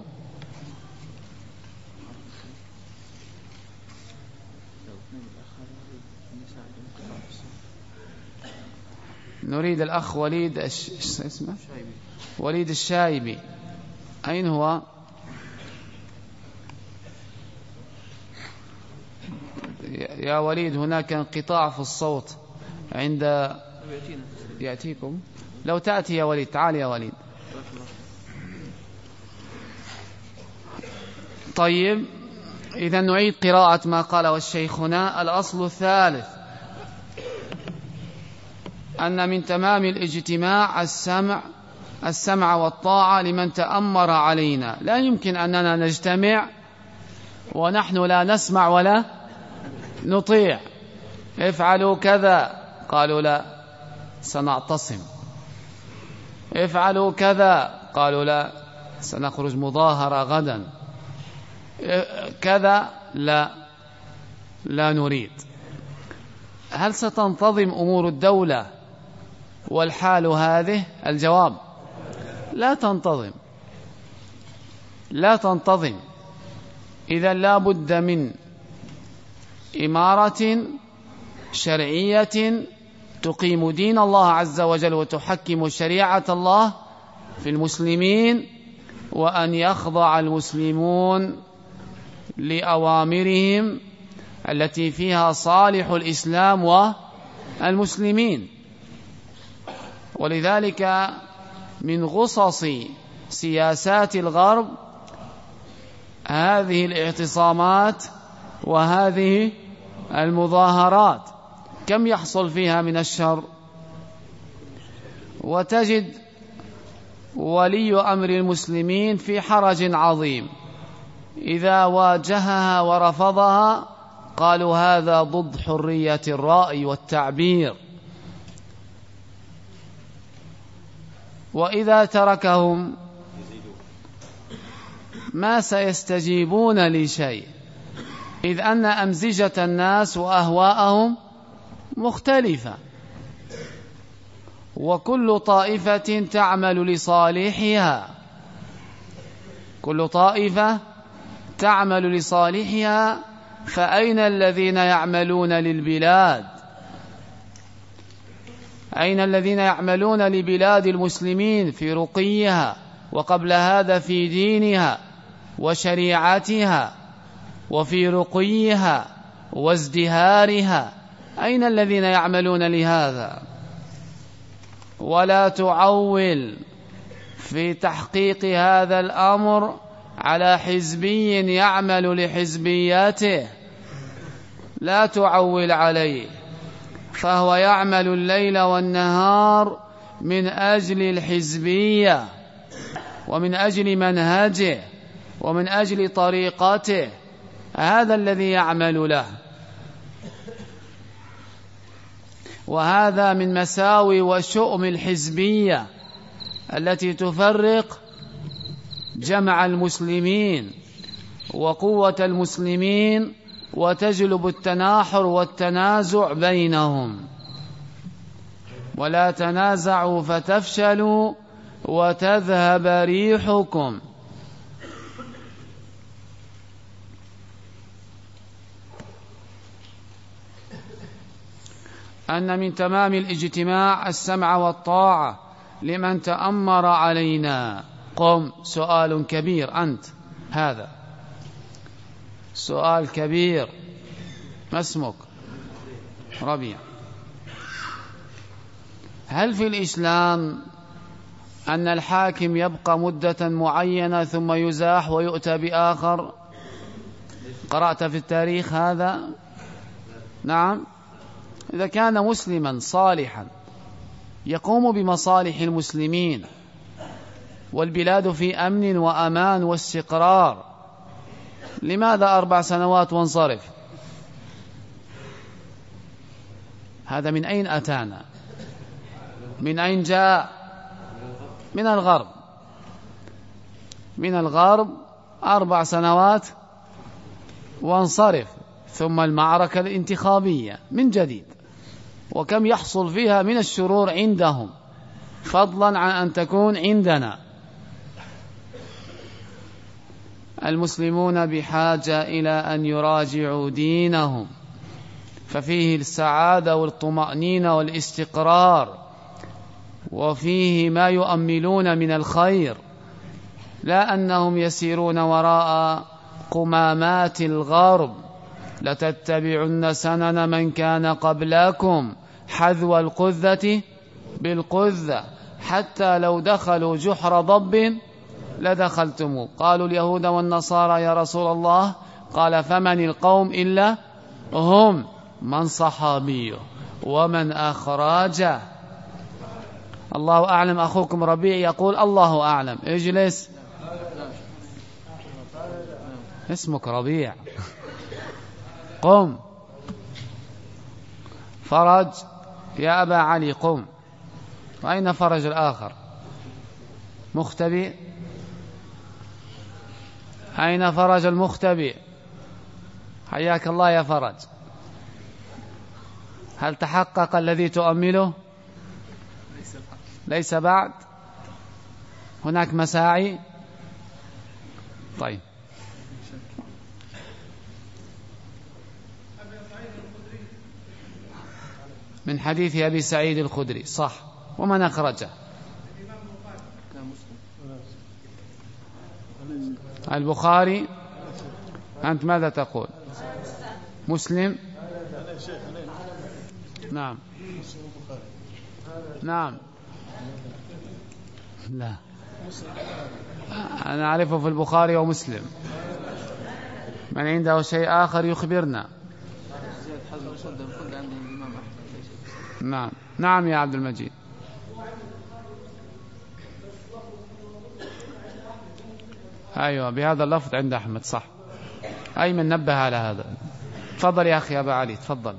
نريد الأخ وليد اسمه وليد الشايبي. أين هو؟ يا وليد، هناك انقطاع في الصوت عند يأتيكم. لو تأتي يا وليد، تعال يا وليد. طيب، إذا نعيد قراءة ما قاله الشيخنا. الأصل الثالث أن من تمام الاجتماع السمع والطاعة لمن تأمر علينا. لا يمكن أننا نجتمع ونحن لا نسمع ولا نطيع. افعلوا كذا، قالوا لا سنعتصم. افعلوا كذا، قالوا لا سنخرج مظاهرة غدا. كذا لا نريد. هل ستنتظم أمور الدولة والحال هذه؟ الجواب لا تنتظم. إذا لا بد من إمارة شرعية تقيم دين الله عز وجل وتحكم شريعة الله في المسلمين، وأن يخضع المسلمون لأوامرهم التي فيها صالح الإسلام والمسلمين. ولذلك من غصص سياسات الغرب هذه الاعتصامات وهذه المظاهرات، كم يحصل فيها من الشر. وتجد ولي أمر المسلمين في حرج عظيم، إذا واجهها ورفضها قالوا هذا ضد حرية الرأي والتعبير. وإذا تركهم ما سيستجيبون لشيء، إذ أن أمزجة الناس وأهواءهم مختلفة، وكل طائفة تعمل لصالحها. كل طائفة تعمل لصالحها. فأين الذين يعملون للبلاد؟ أين الذين يعملون لبلاد المسلمين في رقيها، وقبل هذا في دينها وشريعتها وفي رقيها وازدهارها؟ أين الذين يعملون لهذا؟ ولا تعول في تحقيق هذا الأمر على حزبي يعمل لحزبياته، لا تعول عليه، فهو يعمل الليل والنهار من أجل الحزبية ومن أجل منهجه ومن أجل طريقته. هذا الذي يعمل له. وهذا من مساوي وشؤم الحزبية التي تفرق جمع المسلمين وقوة المسلمين وتجلب التناحر والتنازع بينهم. ولا تنازعوا فتفشلوا وتذهب ريحكم. أن من تمام الاجتماع السمع والطاعة لمن تأمر علينا. قم، سؤال كبير أنت، هذا سؤال كبير. ما اسمك؟ ربيع. هل في الإسلام أن الحاكم يبقى مدة معينة ثم يزاح ويؤتى بآخر؟ قرأت في التاريخ هذا؟ نعم. إذا كان مسلما صالحا يقوم بمصالح المسلمين والبلاد في أمن وأمان واستقرار، لماذا 4 سنوات وانصرف؟ هذا من أين أتانا؟ من أين جاء؟ من الغرب. من الغرب 4 سنوات وانصرف، ثم المعركة الانتخابية من جديد، وكم يحصل فيها من الشرور عندهم فضلا عن أن تكون عندنا. المسلمون بحاجة إلى أن يراجعوا دينهم، ففيه السعادة والطمأنينة والاستقرار، وفيه ما يؤملون من الخير، لا أنهم يسيرون وراء قمامات الغرب. لتتبعن سنن من كان قبلكم حذو القذة بالقذة حتى لو دخلوا جحر ضب لدخلتموه. قالوا اليهود والنصارى يا رسول الله، قال فمن القوم إلا هم، من صحابيه ومن أخراجه. الله أعلم. أخوكم ربيع يقول الله أعلم. اجلس. اسمك ربيع. قم. فرج يا أبا علي قم. وأين فرج الآخر؟ مختبئ. أين فرج المختبئ؟ حياك الله يا فرج. هل تحقق الذي تؤمله؟ ليس بعد. هناك مساعي. طيب. من حديث أبي سعيد الخدري صح. ومن أخرجه؟ البخاري. أنت ماذا تقول؟ مسلم. نعم نعم. لا أنا أعرفه في البخاري ومسلم. من عنده شيء آخر يخبرنا. نعم نعم يا عبد المجيد. أيوة بهذا اللفظ عند أحمد صح. أيمن نبه على هذا. تفضل يا أخي أبا علي تفضل.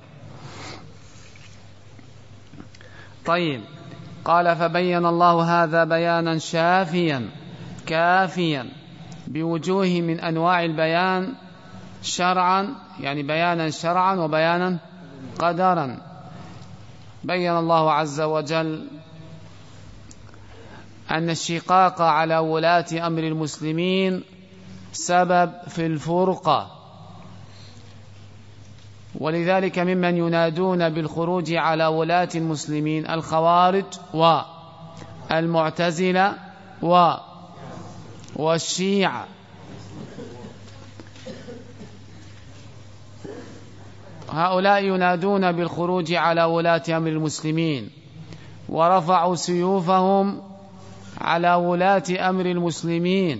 طيب. قال فبين الله هذا بيانا شافيا كافيا بوجوه من أنواع البيان شرعا، يعني بيانا شرعا وبيانا قدرا. بين الله عز وجل أن الشقاق على ولاة أمر المسلمين سبب في الفرقة، ولذلك ممن ينادون بالخروج على ولاة المسلمين الخوارج والمعتزلة والشيعة. هؤلاء ينادون بالخروج على ولاة أمر المسلمين ورفعوا سيوفهم على ولاة أمر المسلمين.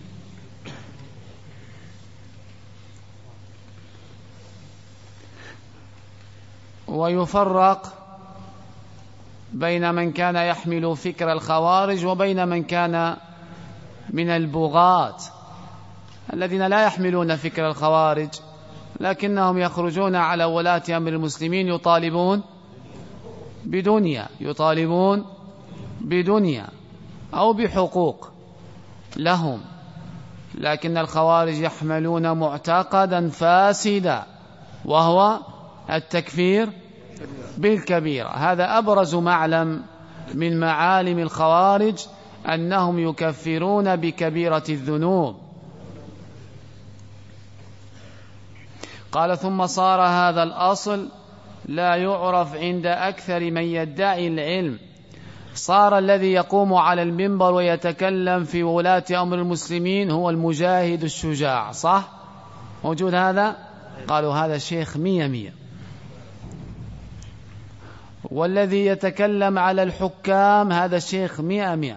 ويفرق بين من كان يحمل فكر الخوارج وبين من كان من البغاة الذين لا يحملون فكر الخوارج لكنهم يخرجون على ولاة أمر المسلمين يطالبون بدنيا أو بحقوق لهم. لكن الخوارج يحملون معتقدا فاسدا وهو التكفير بالكبيرة. هذا أبرز معلم من معالم الخوارج أنهم يكفرون بكبيرة الذنوب. قال ثم صار هذا الأصل لا يعرف عند أكثر من يدعي العلم. صار الذي يقوم على المنبر ويتكلم في ولاة أمر المسلمين هو المجاهد الشجاع صح؟ موجود هذا؟ قالوا هذا شيخ 100. والذي يتكلم على الحكام هذا شيخ 100.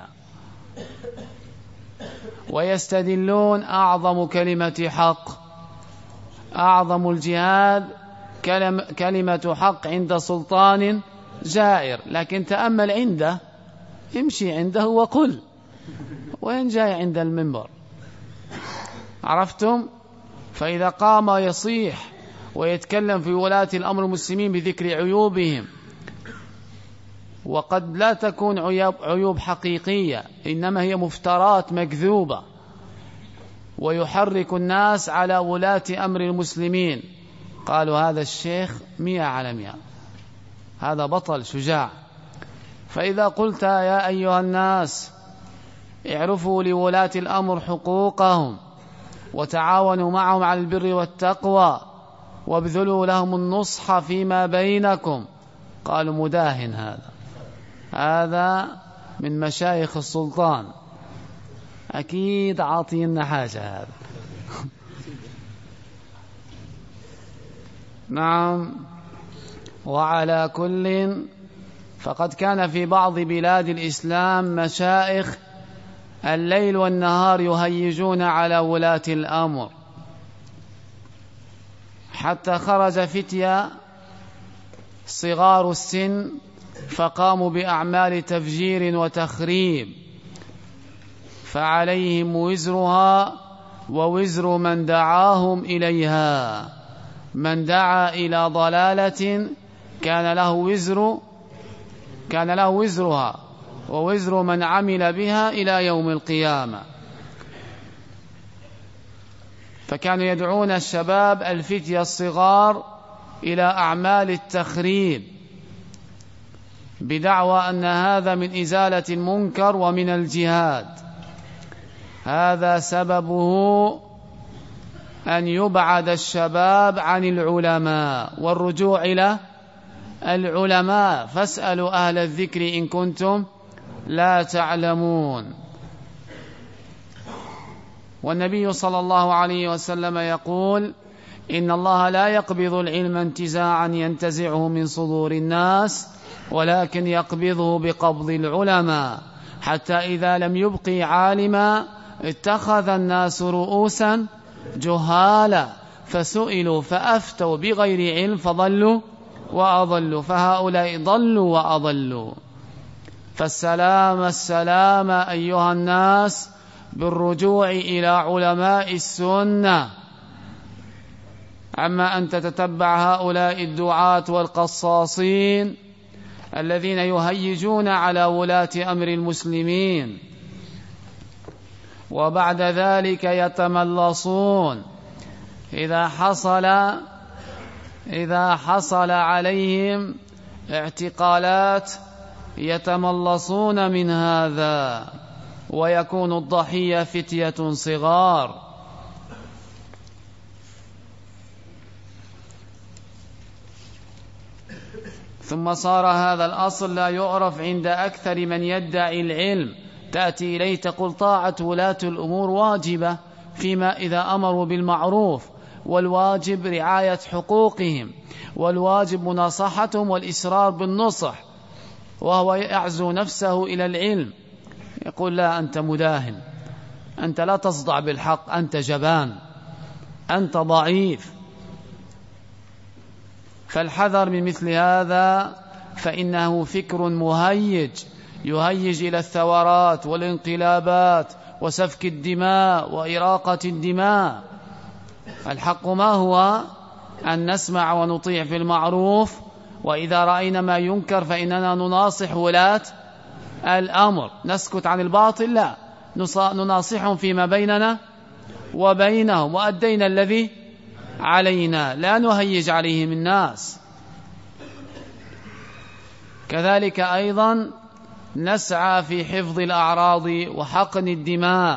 ويستدلون أعظم كلمة حق، أعظم الجهاد كلمة حق عند سلطان جائر. لكن تأمل عنده، امشي عنده وقل، وين جاي عند المنبر؟ عرفتم؟ فإذا قام يصيح ويتكلم في ولاة الأمر المسلمين بذكر عيوبهم، وقد لا تكون عيوب حقيقية إنما هي مفترات مكذوبة، ويحرك الناس على ولاة أمر المسلمين، قالوا هذا الشيخ 100/100، هذا بطل شجاع. فإذا قلت يا أيها الناس اعرفوا لولاة الأمر حقوقهم وتعاونوا معهم على البر والتقوى وابذلوا لهم النصح فيما بينكم، قالوا مداهن، هذا من مشايخ السلطان، أكيد عاطينا حاجة هذا. نعم. وعلى كل فقد كان في بعض بلاد الإسلام مشائخ الليل والنهار يهيجون على ولاة الأمر، حتى خرج فتية صغار السن فقاموا بأعمال تفجير وتخريب، فعليهم وزرها ووزر من دعاهم إليها. من دعا إلى ضلالة كان له وزرها ووزر من عمل بها إلى يوم القيامة. فكانوا يدعون الشباب الفتية الصغار إلى أعمال التخريب بدعوى أن هذا من إزالة المنكر ومن الجهاد. هذا سببه أن يبعد الشباب عن العلماء والرجوع إلى العلماء، فاسألوا أهل الذكر إن كنتم لا تعلمون. والنبي صلى الله عليه وسلم يقول: إن الله لا يقبض العلم انتزاعا ينتزعه من صدور الناس، ولكن يقبضه بقبض العلماء، حتى إذا لم يبقي عالما اتخذ الناس رؤوسا جهالا فسئلوا فأفتوا بغير علم فضلوا وأضلوا، فهؤلاء ضلوا وأضلوا. فالسلام أيها الناس بالرجوع إلى علماء السنة، عما أن تتتبع هؤلاء الدعاة والقصاصين الذين يهيجون على ولاة أمر المسلمين، وبعد ذلك يتملصون إذا حصل عليهم اعتقالات يتملصون من هذا، ويكون الضحية فتية صغار. ثم صار هذا الأصل لا يعرف عند أكثر من يدعي العلم. تأتي إليه تقول: طاعة ولاة الأمور واجبة فيما إذا أمروا بالمعروف، والواجب رعاية حقوقهم، والواجب مناصحتهم والإسرار بالنصح، وهو يعزو نفسه إلى العلم. يقول: لا، أنت مداهن، أنت لا تصدع بالحق، أنت جبان، أنت ضعيف. فالحذر من مثل هذا، فإنه فكر مهيج يهيج إلى الثورات والانقلابات وسفك الدماء وإراقة الدماء. الحق ما هو؟ أن نسمع ونطيع في المعروف، وإذا رأينا ما ينكر فإننا نناصح ولاة الأمر. نسكت عن الباطل؟ لا، نناصحهم فيما بيننا وبينهم، وأدينا الذي علينا، لا نهيج عليهم الناس. كذلك أيضا نسعى في حفظ الأعراض وحقن الدماء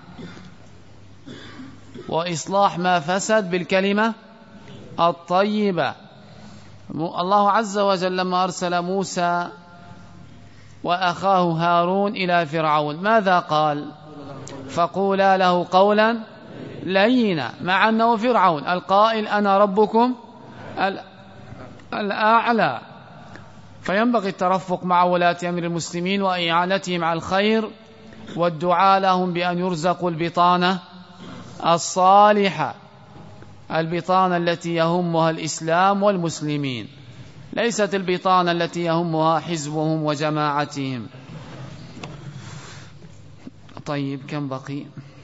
وإصلاح ما فسد بالكلمة الطيبة. الله عز وجل لما أرسل موسى وأخاه هارون إلى فرعون ماذا قال؟ فقولا له قولا لينا، مع أنه فرعون القائل: أنا ربكم الأعلى. فينبغي الترفق مع ولاة أمر المسلمين وإعانتهم على الخير، والدعاء لهم بأن يرزقوا البطانة الصالحة، البطانة التي يهمها الإسلام والمسلمين، ليست البطانة التي يهمها حزبهم وجماعتهم. طيب، كم بقي؟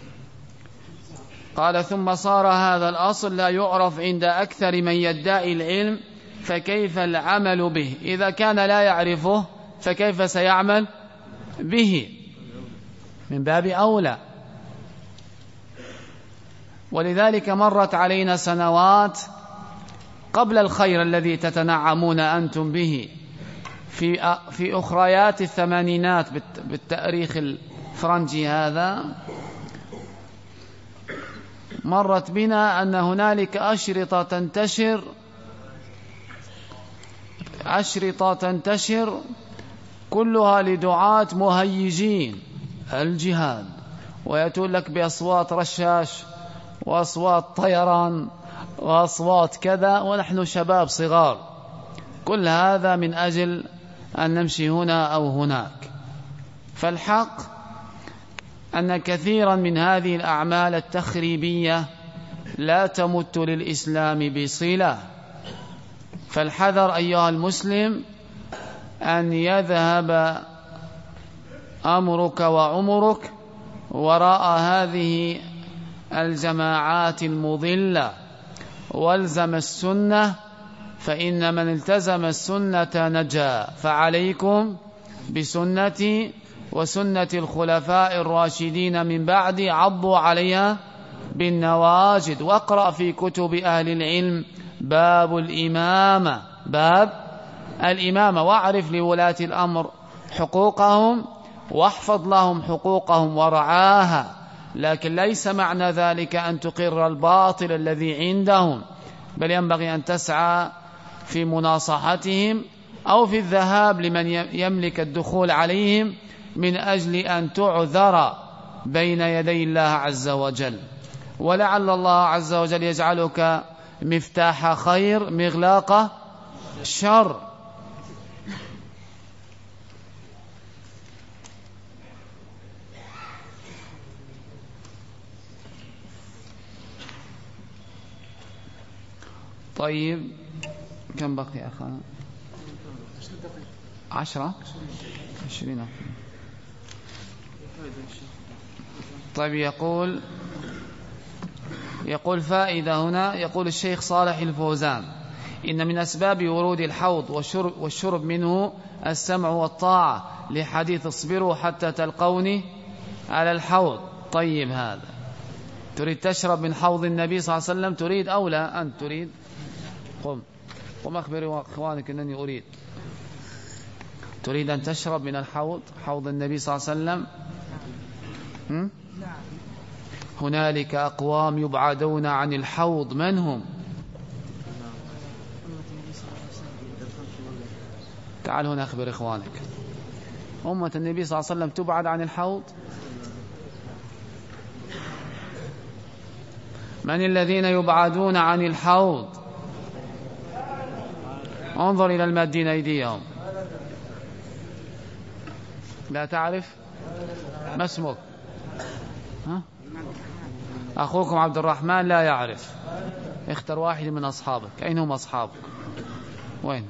قال: ثم صار هذا الأصل لا يعرف عند أكثر من يدعي العلم، فكيف العمل به؟ إذا كان لا يعرفه فكيف سيعمل به؟ من باب أولى. ولذلك مرت علينا سنوات قبل الخير الذي تتنعمون أنتم به في أخريات الثمانينات بالتاريخ الفرنجي هذا، مرت بنا أن هنالك أشرطة تنتشر كلها لدعاة مهيجين الجهاد، ويأتون لك بأصوات رشاش وأصوات طيران وأصوات كذا، ونحن شباب صغار كل هذا من أجل أن نمشي هنا أو هناك. فالحق أن كثيرا من هذه الأعمال التخريبية لا تمت للإسلام بصلة. فالحذر أيها المسلم أن يذهب أمرك وعمرك وراء هذه الجماعات المضلة، والزم السنة، فإن من التزم السنة نجا. فعليكم بسنتي وسنة الخلفاء الراشدين من بعد، عضوا عليها بالنواجد. واقرأ في كتب أهل العلم باب الإمامة، باب الإمامة، واعرف لولاة الأمر حقوقهم واحفظ لهم حقوقهم ورعاها. لكن ليس معنى ذلك أن تقر الباطل الذي عندهم، بل ينبغي أن تسعى في مناصحتهم أو في الذهاب لمن يملك الدخول عليهم من أجل أن تعذر بين يدي الله عز وجل. ولعل الله عز وجل يجعلك مفتاح خير مغلاق شر. طيب كم بقي أخانا؟ 10 20. طيب يقول فائدة هنا. يقول الشيخ صالح الفوزان: إن من أسباب ورود الحوض والشرب منه السمع والطاعة، لحديث اصبروا حتى تلقوني على الحوض. طيب هذا تريد تشرب من حوض النبي صلى الله عليه وسلم؟ تريد أو لا؟ أنت تريد؟ قم أخبروا أخوانك أنني أريد. تريد أن تشرب من حوض النبي صلى الله عليه وسلم؟ هنالك أقوام يبعدون عن الحوض، من هم؟ تعال هنا أخبر إخوانك. أمة النبي صلى الله عليه وسلم تبعد عن الحوض؟ من الذين يبعدون عن الحوض؟ انظر إلى المادين أيديهم. لا تعرف؟ ما اسمك؟ أخوكم عبد الرحمن لا يعرف. اختر واحد من أصحابك. أين هم أصحابك؟ وين؟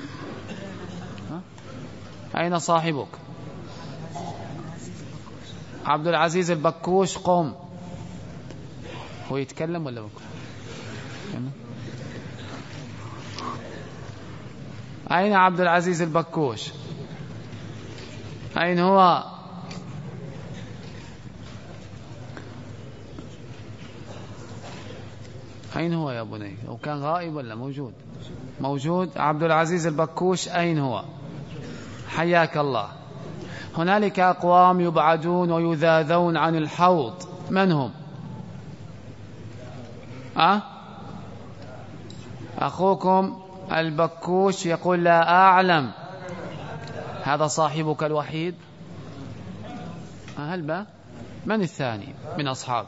أين صاحبك؟ عبد العزيز البكوش. قم. هو يتكلم ولا بكوش؟ أين عبد العزيز البكوش؟ أين هو؟ أين هو يا بني؟ لو كان غائب ولا موجود؟ موجود. عبد العزيز البكوش أين هو؟ حياك الله. هنالك أقوام يبعدون ويذاذون عن الحوض، من هم؟ أخوكم البكوش يقول لا أعلم. هذا صاحبك الوحيد؟ هل من الثاني من أصحابك؟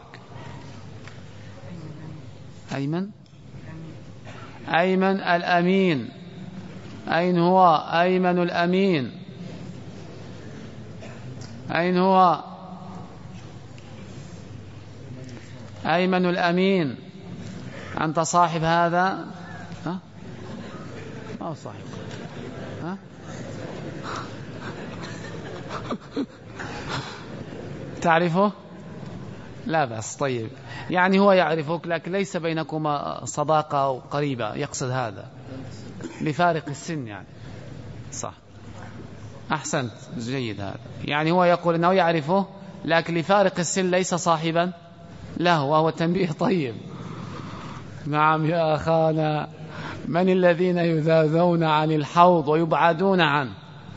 أيمن الأمين. أين هو أيمن الأمين؟ أين هو أيمن الأمين؟ أنت صاحب هذا؟ ما هو صاحب؟ تعرفه؟ لا بأس. طيب يعني هو يعرفك لكن ليس بينكما صداقة أو قريبة، يقصد هذا لفارق السن يعني. صح، أحسنت، جيد هذا. يعني هو يقول أنه يعرفه لكن لفارق السن ليس صاحبا له، وهو تنبيه طيب. نعم يا أخانا. من الذين يذاذون عن الحوض ويبعدون عنه؟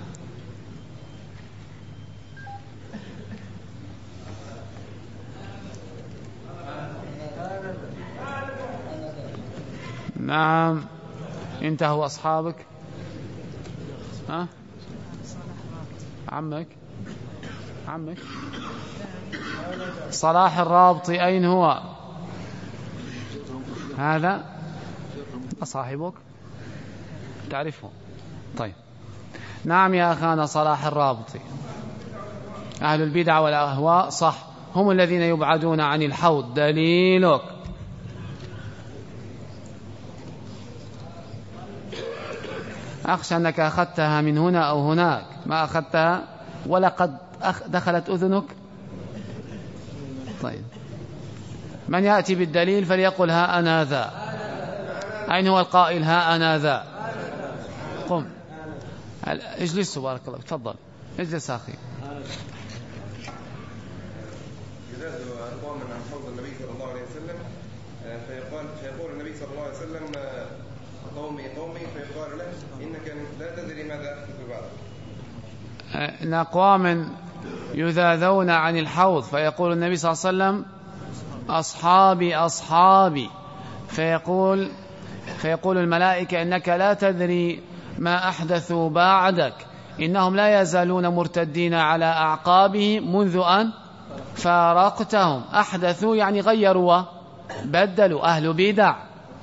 نعم. انت هو أصحابك؟ عمك صلاح الرابطي أين هو؟ هذا صاحبك؟ تعرفه؟ طيب نعم يا أخانا صلاح الرابطي، أهل البدع والأهواء صح هم الذين يبعدون عن الحوض. دليلك أخشى أنك أخذتها من هنا أو هناك، ما أخذتها ولقد دخلت أذنك. طيب من يأتي بالدليل فليقل ها أنا ذا. أين هو القائل ها أنا ذا؟ قم اجلس بارك الله، تفضل اجلس أخي. يزاد أقواما عن حوض النبي صلى الله عليه وسلم فيقول النبي صلى الله عليه وسلم قومي قومي، فيقال له إنك لا تدري ماذا أحدث بعد. إن أقواما يذاذون عن الحوض فيقول النبي صلى الله عليه وسلم أصحابي أصحابي، فيقول الملائكة إنك لا تدري ما أحدثوا بعدك، إنهم لا يزالون مرتدين على أعقابهم منذ أن فارقتهم. أحدثوا يعني غيروا وبدلوا، أهل بدع.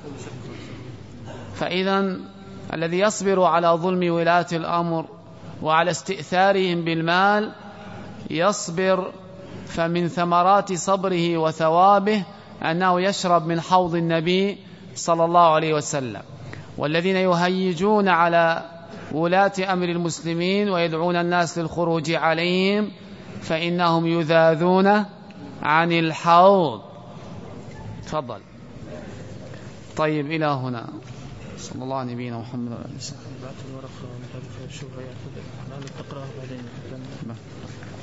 فإذا الذي يصبر على ظلم ولاة الأمر وعلى استئثارهم بالمال يصبر، فمن ثمرات صبره وثوابه أنه يشرب من حوض النبي صلى الله عليه وسلم. والذين يهيجون على ولاة أمر المسلمين ويدعون الناس للخروج عليهم فإنهم يذاذون عن الحوض. تفضل. طيب إلى هنا صلى الله على نبينا محمد وعلى آله وسلم.